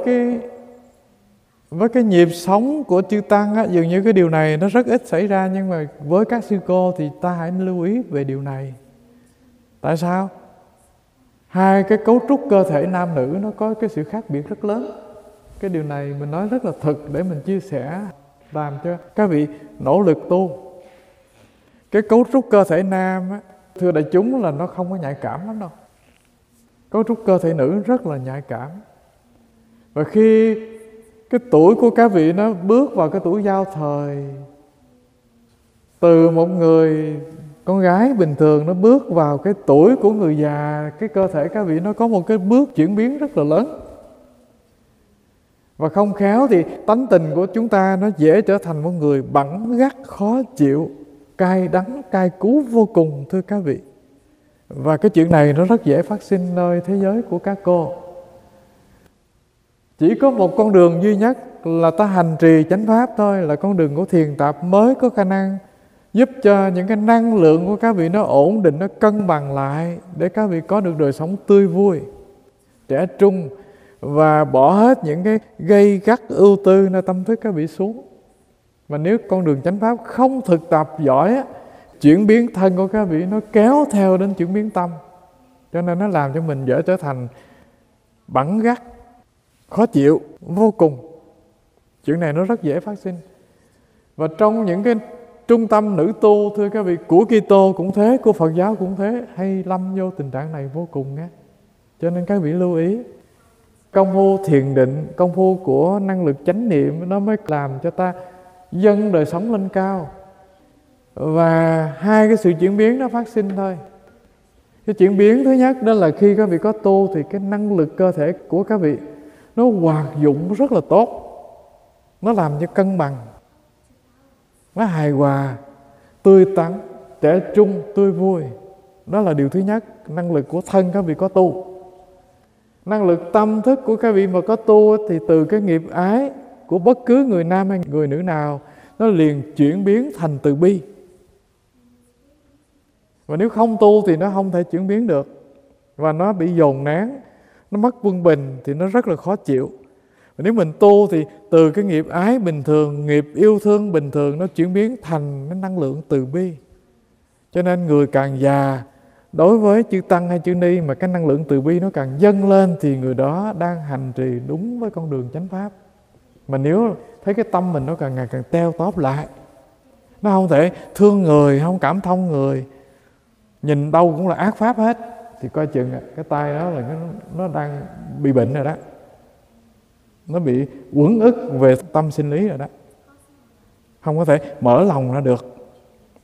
cái nhịp sống của chư tăng á, dường như cái điều này nó rất ít xảy ra, nhưng mà với các sư cô thì ta hãy lưu ý về điều này. Tại sao? Hai cái cấu trúc cơ thể nam nữ nó có cái sự khác biệt rất lớn. Cái điều này mình nói rất là thực để mình chia sẻ, làm cho các vị nỗ lực tu. Cái cấu trúc cơ thể nam á, thưa đại chúng, là nó không có nhạy cảm lắm đâu. Cấu trúc cơ thể nữ rất là nhạy cảm. Và khi cái tuổi của các vị nó bước vào cái tuổi giao thời, từ một người con gái bình thường nó bước vào cái tuổi của người già, cái cơ thể các vị nó có một cái bước chuyển biến rất là lớn. Và không khéo thì tánh tình của chúng ta nó dễ trở thành một người bẵng gắt, khó chịu, cay đắng, cay cú vô cùng, thưa các vị. Và cái chuyện này nó rất dễ phát sinh nơi thế giới của các cô. Chỉ có một con đường duy nhất là ta hành trì chánh pháp thôi, là con đường của thiền tập mới có khả năng giúp cho những cái năng lượng của các vị nó ổn định, nó cân bằng lại để các vị có được đời sống tươi vui, trẻ trung và bỏ hết những cái gây gắt ưu tư nơi tâm thức các vị xuống. Mà nếu con đường chánh pháp không thực tập giỏi á, chuyển biến thân của các vị nó kéo theo đến chuyển biến tâm, cho nên nó làm cho mình dễ trở thành bẵng gắt, khó chịu vô cùng. Chuyện này nó rất dễ phát sinh. Và trong những cái trung tâm nữ tu, thưa các vị, của Kitô cũng thế, của Phật giáo cũng thế, hay lâm vô tình trạng này vô cùng nghe. Cho nên các vị lưu ý, công phu thiền định, công phu của năng lực chánh niệm nó mới làm cho ta dâng đời sống lên cao. Và hai cái sự chuyển biến nó phát sinh thôi. Cái chuyển biến thứ nhất đó là khi các vị có tu thì cái năng lực cơ thể của các vị nó hoạt dụng rất là tốt, nó làm cho cân bằng, nó hài hòa, tươi tắn, trẻ trung, tươi vui. Đó là điều thứ nhất, năng lực của thân các vị có tu. Năng lực tâm thức của các vị mà có tu thì từ cái nghiệp ái của bất cứ người nam hay người nữ nào, nó liền chuyển biến thành từ bi. Và nếu không tu thì nó không thể chuyển biến được, và nó bị dồn nén, nó mất quân bình thì nó rất là khó chịu. Và nếu mình tu thì từ cái nghiệp ái bình thường, nghiệp yêu thương bình thường, nó chuyển biến thành cái năng lượng từ bi. Cho nên người càng già, đối với chư tăng hay chư ni mà cái năng lượng từ bi nó càng dâng lên thì người đó đang hành trì đúng với con đường chánh pháp. Mà nếu thấy cái tâm mình nó càng ngày càng teo tóp lại, nó không thể thương người, không cảm thông người, nhìn đâu cũng là ác pháp hết, thì coi chừng cái tay đó là nó đang bị bệnh rồi đó, nó bị uẩn ức về tâm sinh lý rồi đó, không có thể mở lòng ra được.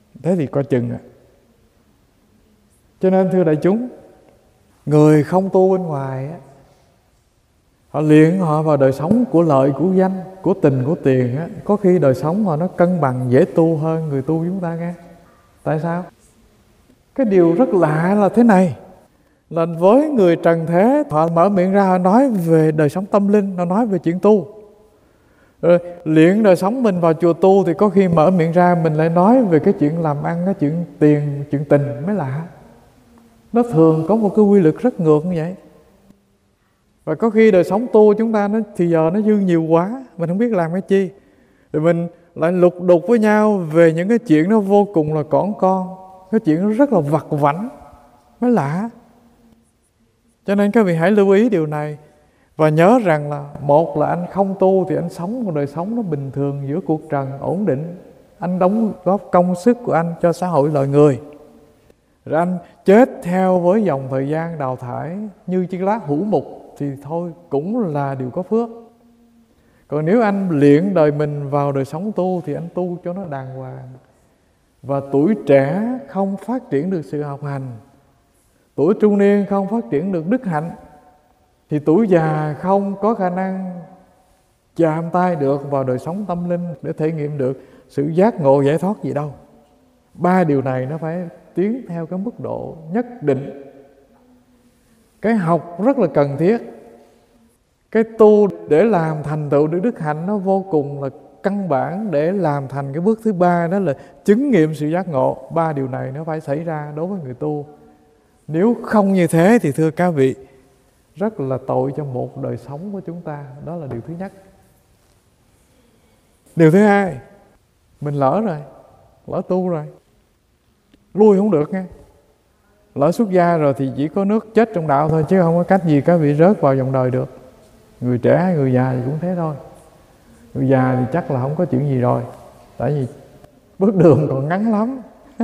Thế thì coi chừng ạ. Cho nên thưa đại chúng, người không tu bên ngoài á, họ luyện họ vào đời sống của lợi, của danh, của tình, của tiền á, có khi đời sống họ nó cân bằng dễ tu hơn người tu chúng ta nghe. Tại sao? Cái điều rất lạ là thế này, là với người trần thế, họ mở miệng ra họ nói về đời sống tâm linh, họ nói về chuyện tu. Rồi luyện đời sống mình vào chùa tu thì có khi mở miệng ra mình lại nói về cái chuyện làm ăn, cái chuyện tiền, chuyện tình, mới lạ. Nó thường có một cái quy luật rất ngược như vậy. Và có khi đời sống tu chúng ta thì giờ nó dư nhiều quá, mình không biết làm cái chi, rồi mình lại lục đục với nhau về những cái chuyện nó vô cùng là cỏn con, cái chuyện nó rất là vặt vãnh, mới lạ. Cho nên các vị hãy lưu ý điều này. Và nhớ rằng là một là anh không tu thì anh sống một đời sống nó bình thường giữa cuộc trần, ổn định. Anh đóng góp công sức của anh cho xã hội loài người. Rồi anh chết theo với dòng thời gian đào thải như chiếc lá hữu mục thì thôi cũng là điều có phước. Còn nếu anh luyện đời mình vào đời sống tu thì anh tu cho nó đàng hoàng. Và tuổi trẻ không phát triển được sự học hành, tuổi trung niên không phát triển được đức hạnh, thì tuổi già không có khả năng chạm tay được vào đời sống tâm linh để thể nghiệm được sự giác ngộ giải thoát gì đâu. Ba điều này nó phải tiến theo cái mức độ nhất định. Cái học rất là cần thiết. Cái tu để làm thành tựu được đức hạnh nó vô cùng là căn bản để làm thành cái bước thứ ba, đó là chứng nghiệm sự giác ngộ. Ba điều này nó phải xảy ra đối với người tu. Nếu không như thế thì thưa các vị, rất là tội cho một đời sống của chúng ta. Đó là điều thứ nhất. Điều thứ hai, mình lỡ rồi, lỡ tu rồi, lui không được nha. Lỡ xuất gia rồi thì chỉ có nước chết trong đạo thôi, chứ không có cách gì các vị rớt vào dòng đời được. Người trẻ hay người già thì cũng thế thôi. Người già thì chắc là không có chuyện gì rồi, tại vì bước đường còn ngắn lắm.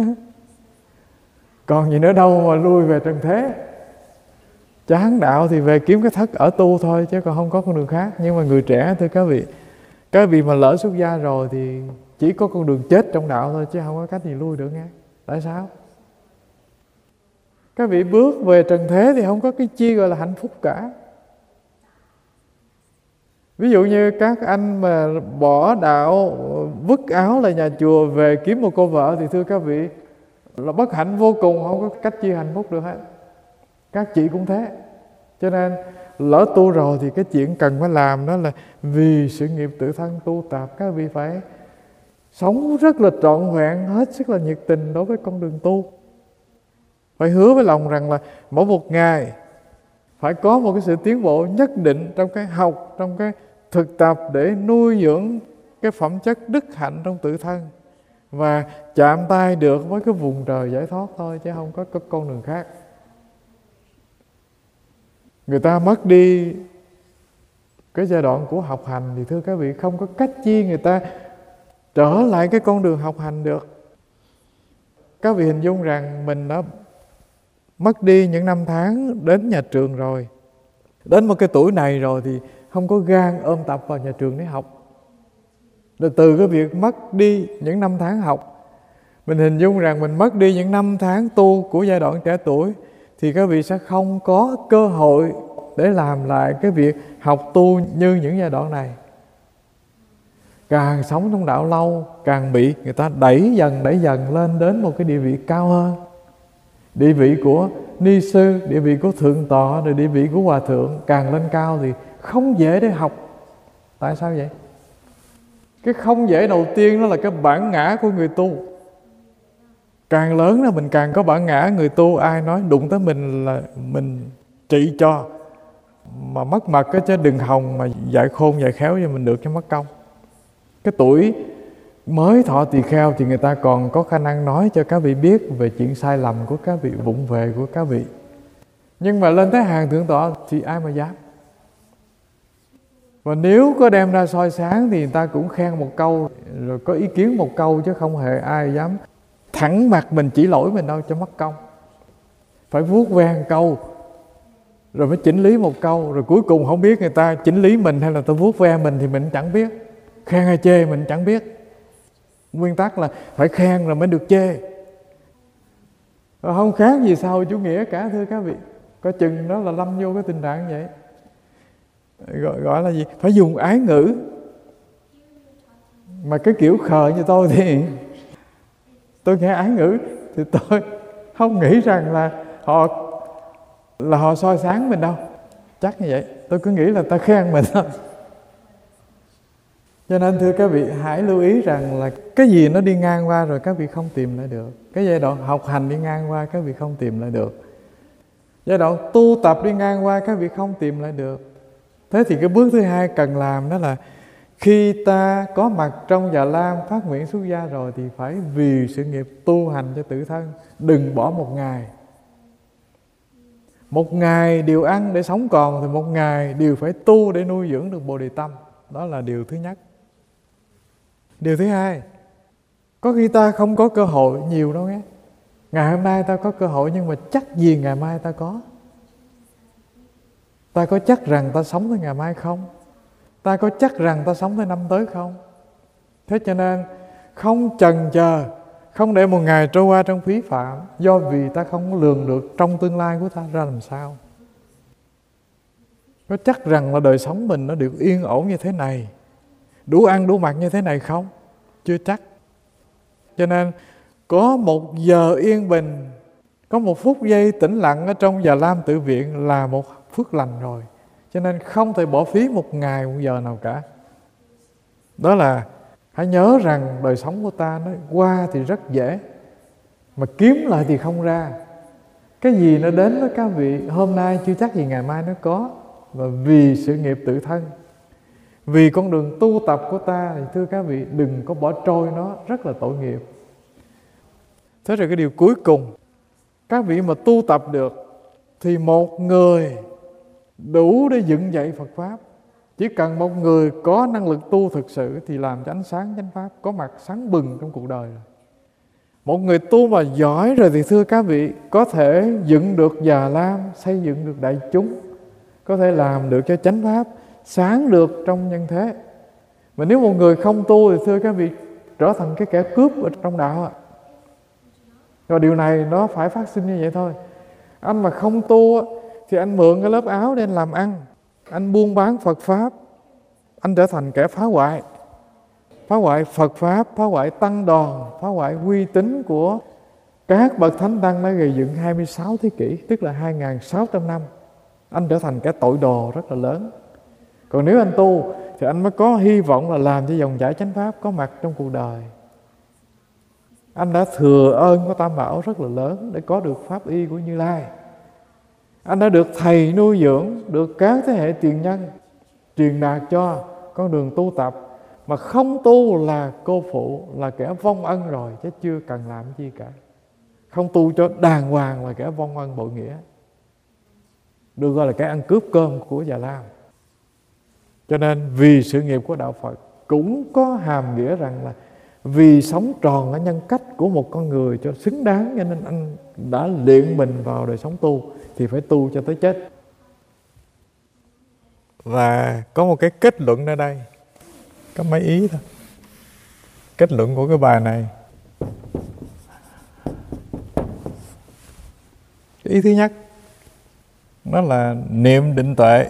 Còn gì nữa đâu mà lui về trần thế. Chán đạo thì về kiếm cái thất ở tu thôi, chứ còn không có con đường khác. Nhưng mà người trẻ thưa các vị mà lỡ xuất gia rồi thì chỉ có con đường chết trong đạo thôi, chứ không có cách gì lui được nghe. Tại sao? Các vị bước về trần thế thì không có cái chi gọi là hạnh phúc cả. Ví dụ như các anh mà bỏ đạo, vứt áo lại nhà chùa về kiếm một cô vợ thì thưa các vị là bất hạnh vô cùng, không có cách chi hạnh phúc được hết. Các chị cũng thế. Cho nên lỡ tu rồi thì cái chuyện cần phải làm đó là vì sự nghiệp tự thân tu tập, các vị phải sống rất là trọn vẹn, hết sức là nhiệt tình đối với con đường tu. Phải hứa với lòng rằng là mỗi một ngày phải có một cái sự tiến bộ nhất định trong cái học, trong cái thực tập để nuôi dưỡng cái phẩm chất đức hạnh trong tự thân và chạm tay được với cái vùng trời giải thoát thôi, chứ không có con đường khác. Người ta mất đi cái giai đoạn của học hành thì thưa các vị không có cách chi người ta trở lại cái con đường học hành được. Các vị hình dung rằng mình đã mất đi những năm tháng đến nhà trường rồi, đến một cái tuổi này rồi thì không có gan ôm tập vào nhà trường để học. Rồi từ cái việc mất đi những năm tháng học, mình hình dung rằng mình mất đi những năm tháng tu của giai đoạn trẻ tuổi, thì các vị sẽ không có cơ hội để làm lại cái việc học tu như những giai đoạn này. Càng sống trong đạo lâu, càng bị người ta đẩy dần lên đến một cái địa vị cao hơn. Địa vị của ni sư, địa vị của thượng tọa, rồi địa vị của hòa thượng. Càng lên cao thì không dễ để học. Tại sao vậy? Cái không dễ đầu tiên đó là cái bản ngã của người tu. Càng lớn là mình càng có bản ngã. Người tu ai nói đụng tới mình là mình trị cho. Mà mất mật chứ đừng hòng mà dạy khôn dạy khéo cho mình được cho mất công. Cái tuổi mới thọ tỳ kheo thì người ta còn có khả năng nói cho các vị biết về chuyện sai lầm của các vị, vụng về của các vị. Nhưng mà lên tới hàng thượng tọa thì ai mà dám. Và nếu có đem ra soi sáng thì người ta cũng khen một câu, rồi có ý kiến một câu, chứ không hề ai dám thẳng mặt mình chỉ lỗi mình đâu cho mất công. Phải vuốt ve một câu, rồi mới chỉnh lý một câu, rồi cuối cùng không biết người ta chỉnh lý mình hay là ta vuốt ve mình thì mình chẳng biết. Khen hay chê mình chẳng biết. Nguyên tắc là phải khen rồi mới được chê. Không khác gì sau chủ nghĩa cả, thưa các vị. Có chừng đó là lâm vô cái tình trạng vậy. Gọi là gì? Phải dùng ái ngữ. Mà cái kiểu khờ như tôi thì tôi nghe ái ngữ thì tôi không nghĩ rằng là họ soi sáng mình đâu. Chắc như vậy. Tôi cứ nghĩ là ta khen mình thôi. Cho nên thưa các vị, hãy lưu ý rằng là cái gì nó đi ngang qua rồi các vị không tìm lại được. Cái giai đoạn học hành đi ngang qua các vị không tìm lại được. Giai đoạn tu tập đi ngang qua các vị không tìm lại được. Thế thì cái bước thứ hai cần làm đó là khi ta có mặt trong Già Lam phát nguyện xuất gia rồi thì phải vì sự nghiệp tu hành cho tự thân. Đừng bỏ một ngày. Một ngày điều ăn để sống còn thì một ngày đều phải tu để nuôi dưỡng được Bồ Đề Tâm. Đó là điều thứ nhất. Điều thứ hai, có khi ta không có cơ hội nhiều đâu nghe. Ngày hôm nay ta có cơ hội nhưng mà chắc gì ngày mai ta có. Ta có chắc rằng ta sống tới ngày mai không? Ta có chắc rằng ta sống tới năm tới không? Thế cho nên không chần chờ, không để một ngày trôi qua trong phí phạm, do vì ta không lường được trong tương lai của ta ra làm sao. Có chắc rằng là đời sống mình nó được yên ổn như thế này, đủ ăn đủ mặc như thế này không? Chưa chắc. Cho nên có một giờ yên bình, có một phút giây tĩnh lặng ở trong Già Lam Tự Viện là một phước lành rồi. Cho nên không thể bỏ phí một ngày một giờ nào cả. Đó là hãy nhớ rằng đời sống của ta nó qua thì rất dễ, mà kiếm lại thì không ra. Cái gì nó đến với các vị hôm nay chưa chắc gì ngày mai nó có. Và vì sự nghiệp tự thân, vì con đường tu tập của ta thì thưa các vị đừng có bỏ trôi nó, rất là tội nghiệp. Thế rồi cái điều cuối cùng, các vị mà tu tập được thì một người đủ để dựng dậy Phật Pháp. Chỉ cần một người có năng lực tu thực sự thì làm cho ánh sáng chánh Pháp có mặt sáng bừng trong cuộc đời rồi. Một người tu mà giỏi rồi thì thưa các vị có thể dựng được Già Lam, xây dựng được đại chúng, có thể làm được cho chánh Pháp sáng được trong nhân thế. Mà nếu một người không tu thì thưa các vị trở thành cái kẻ cướp ở trong đạo ạ. Rồi điều này nó phải phát sinh như vậy thôi. Anh mà không tu thì anh mượn cái lớp áo để anh làm ăn, anh buôn bán Phật Pháp, anh trở thành kẻ phá hoại. Phá hoại Phật Pháp, phá hoại tăng đoàn, phá hoại uy tín của các bậc thánh tăng đã gây dựng 26 thế kỷ, tức là 2.600 năm. Anh trở thành kẻ tội đồ rất là lớn. Còn nếu anh tu thì anh mới có hy vọng là làm cho dòng chảy chánh Pháp có mặt trong cuộc đời. Anh đã thừa ơn của Tam Bảo rất là lớn để có được Pháp y của Như Lai. Anh đã được thầy nuôi dưỡng, được các thế hệ tiền nhân truyền đạt cho con đường tu tập. Mà không tu là cô phụ, là kẻ vong ân rồi, chứ chưa cần làm gì cả. Không tu cho đàng hoàng là kẻ vong ân bội nghĩa, được gọi là kẻ ăn cướp cơm của Già Lam. Cho nên vì sự nghiệp của Đạo Phật cũng có hàm nghĩa rằng là vì sống tròn ở nhân cách của một con người cho xứng đáng, cho nên anh đã luyện mình vào đời sống tu thì phải tu cho tới chết. Và có một cái kết luận ở đây, có mấy ý thôi. Kết luận của cái bài này, cái ý thứ nhất đó là niệm định tuệ.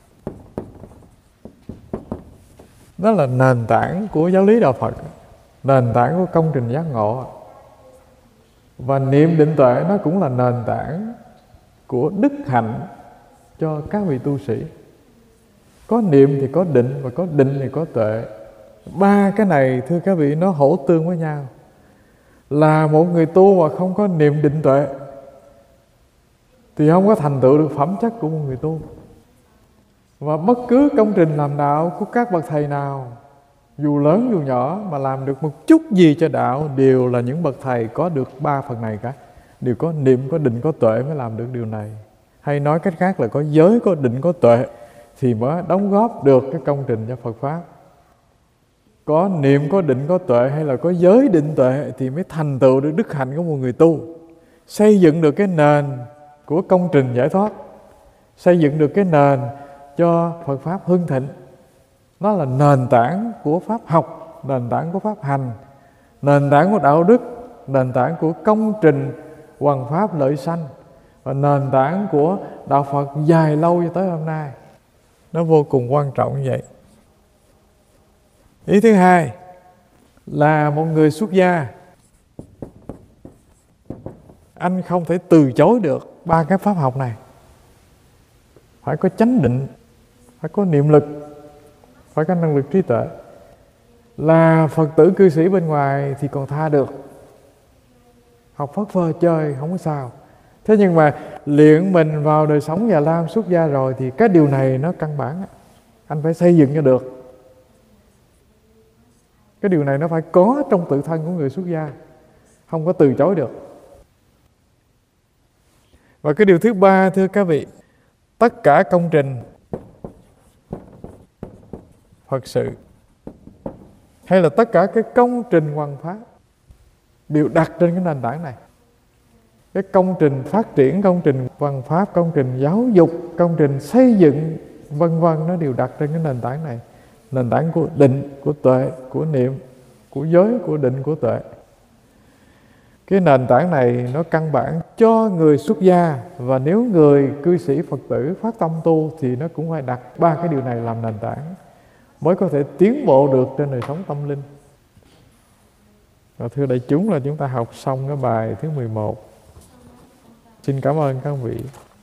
Đó là nền tảng của giáo lý Đạo Phật, nền tảng của công trình giác ngộ. Và niệm định tuệ nó cũng là nền tảng của đức hạnh cho các vị tu sĩ. Có niệm thì có định, và có định thì có tuệ. Ba cái này thưa các vị nó hỗ tương với nhau. Là một người tu mà không có niệm định tuệ thì không có thành tựu được phẩm chất của một người tu. Và bất cứ công trình làm đạo của các bậc thầy nào, dù lớn dù nhỏ, mà làm được một chút gì cho đạo, đều là những bậc thầy có được ba phần này cả. Đều có niệm, có định, có tuệ mới làm được điều này. Hay nói cách khác là có giới, có định, có tuệ thì mới đóng góp được cái công trình cho Phật Pháp. Có niệm, có định, có tuệ, hay là có giới, định, tuệ thì mới thành tựu được đức hạnh của một người tu, xây dựng được cái nền của công trình giải thoát, xây dựng được cái nền cho Phật Pháp hưng thịnh. Nó là nền tảng của Pháp học, nền tảng của Pháp hành, nền tảng của đạo đức, nền tảng của công trình hoằng pháp lợi sanh, và nền tảng của đạo Phật dài lâu cho tới hôm nay. Nó vô cùng quan trọng như vậy. Ý thứ hai là một người xuất gia, anh không thể từ chối được ba cái pháp học này. Phải có chánh định, phải có niệm lực, phải có năng lực trí tuệ. Là Phật tử cư sĩ bên ngoài thì còn tha được, học phất phơ chơi không có sao. Thế nhưng mà luyện mình vào đời sống Già Lam xuất gia rồi thì cái điều này nó căn bản, anh phải xây dựng cho được. Cái điều này nó phải có trong tự thân của người xuất gia, không có từ chối được. Và cái điều thứ ba, thưa các vị, tất cả công trình Phật sự hay là tất cả cái công trình hoằng pháp đều đặt trên cái nền tảng này. Cái công trình phát triển, công trình hoằng pháp, công trình giáo dục, công trình xây dựng vân vân, nó đều đặt trên cái nền tảng này. Nền tảng của định, của tuệ, của niệm, của giới, của định, của tuệ. Cái nền tảng này nó căn bản cho người xuất gia, và nếu người cư sĩ Phật tử phát tâm tu thì nó cũng phải đặt ba cái điều này làm nền tảng mới có thể tiến bộ được trên đời sống tâm linh. Và thưa đại chúng, là chúng ta học xong cái bài thứ 11. Xin cảm ơn các vị.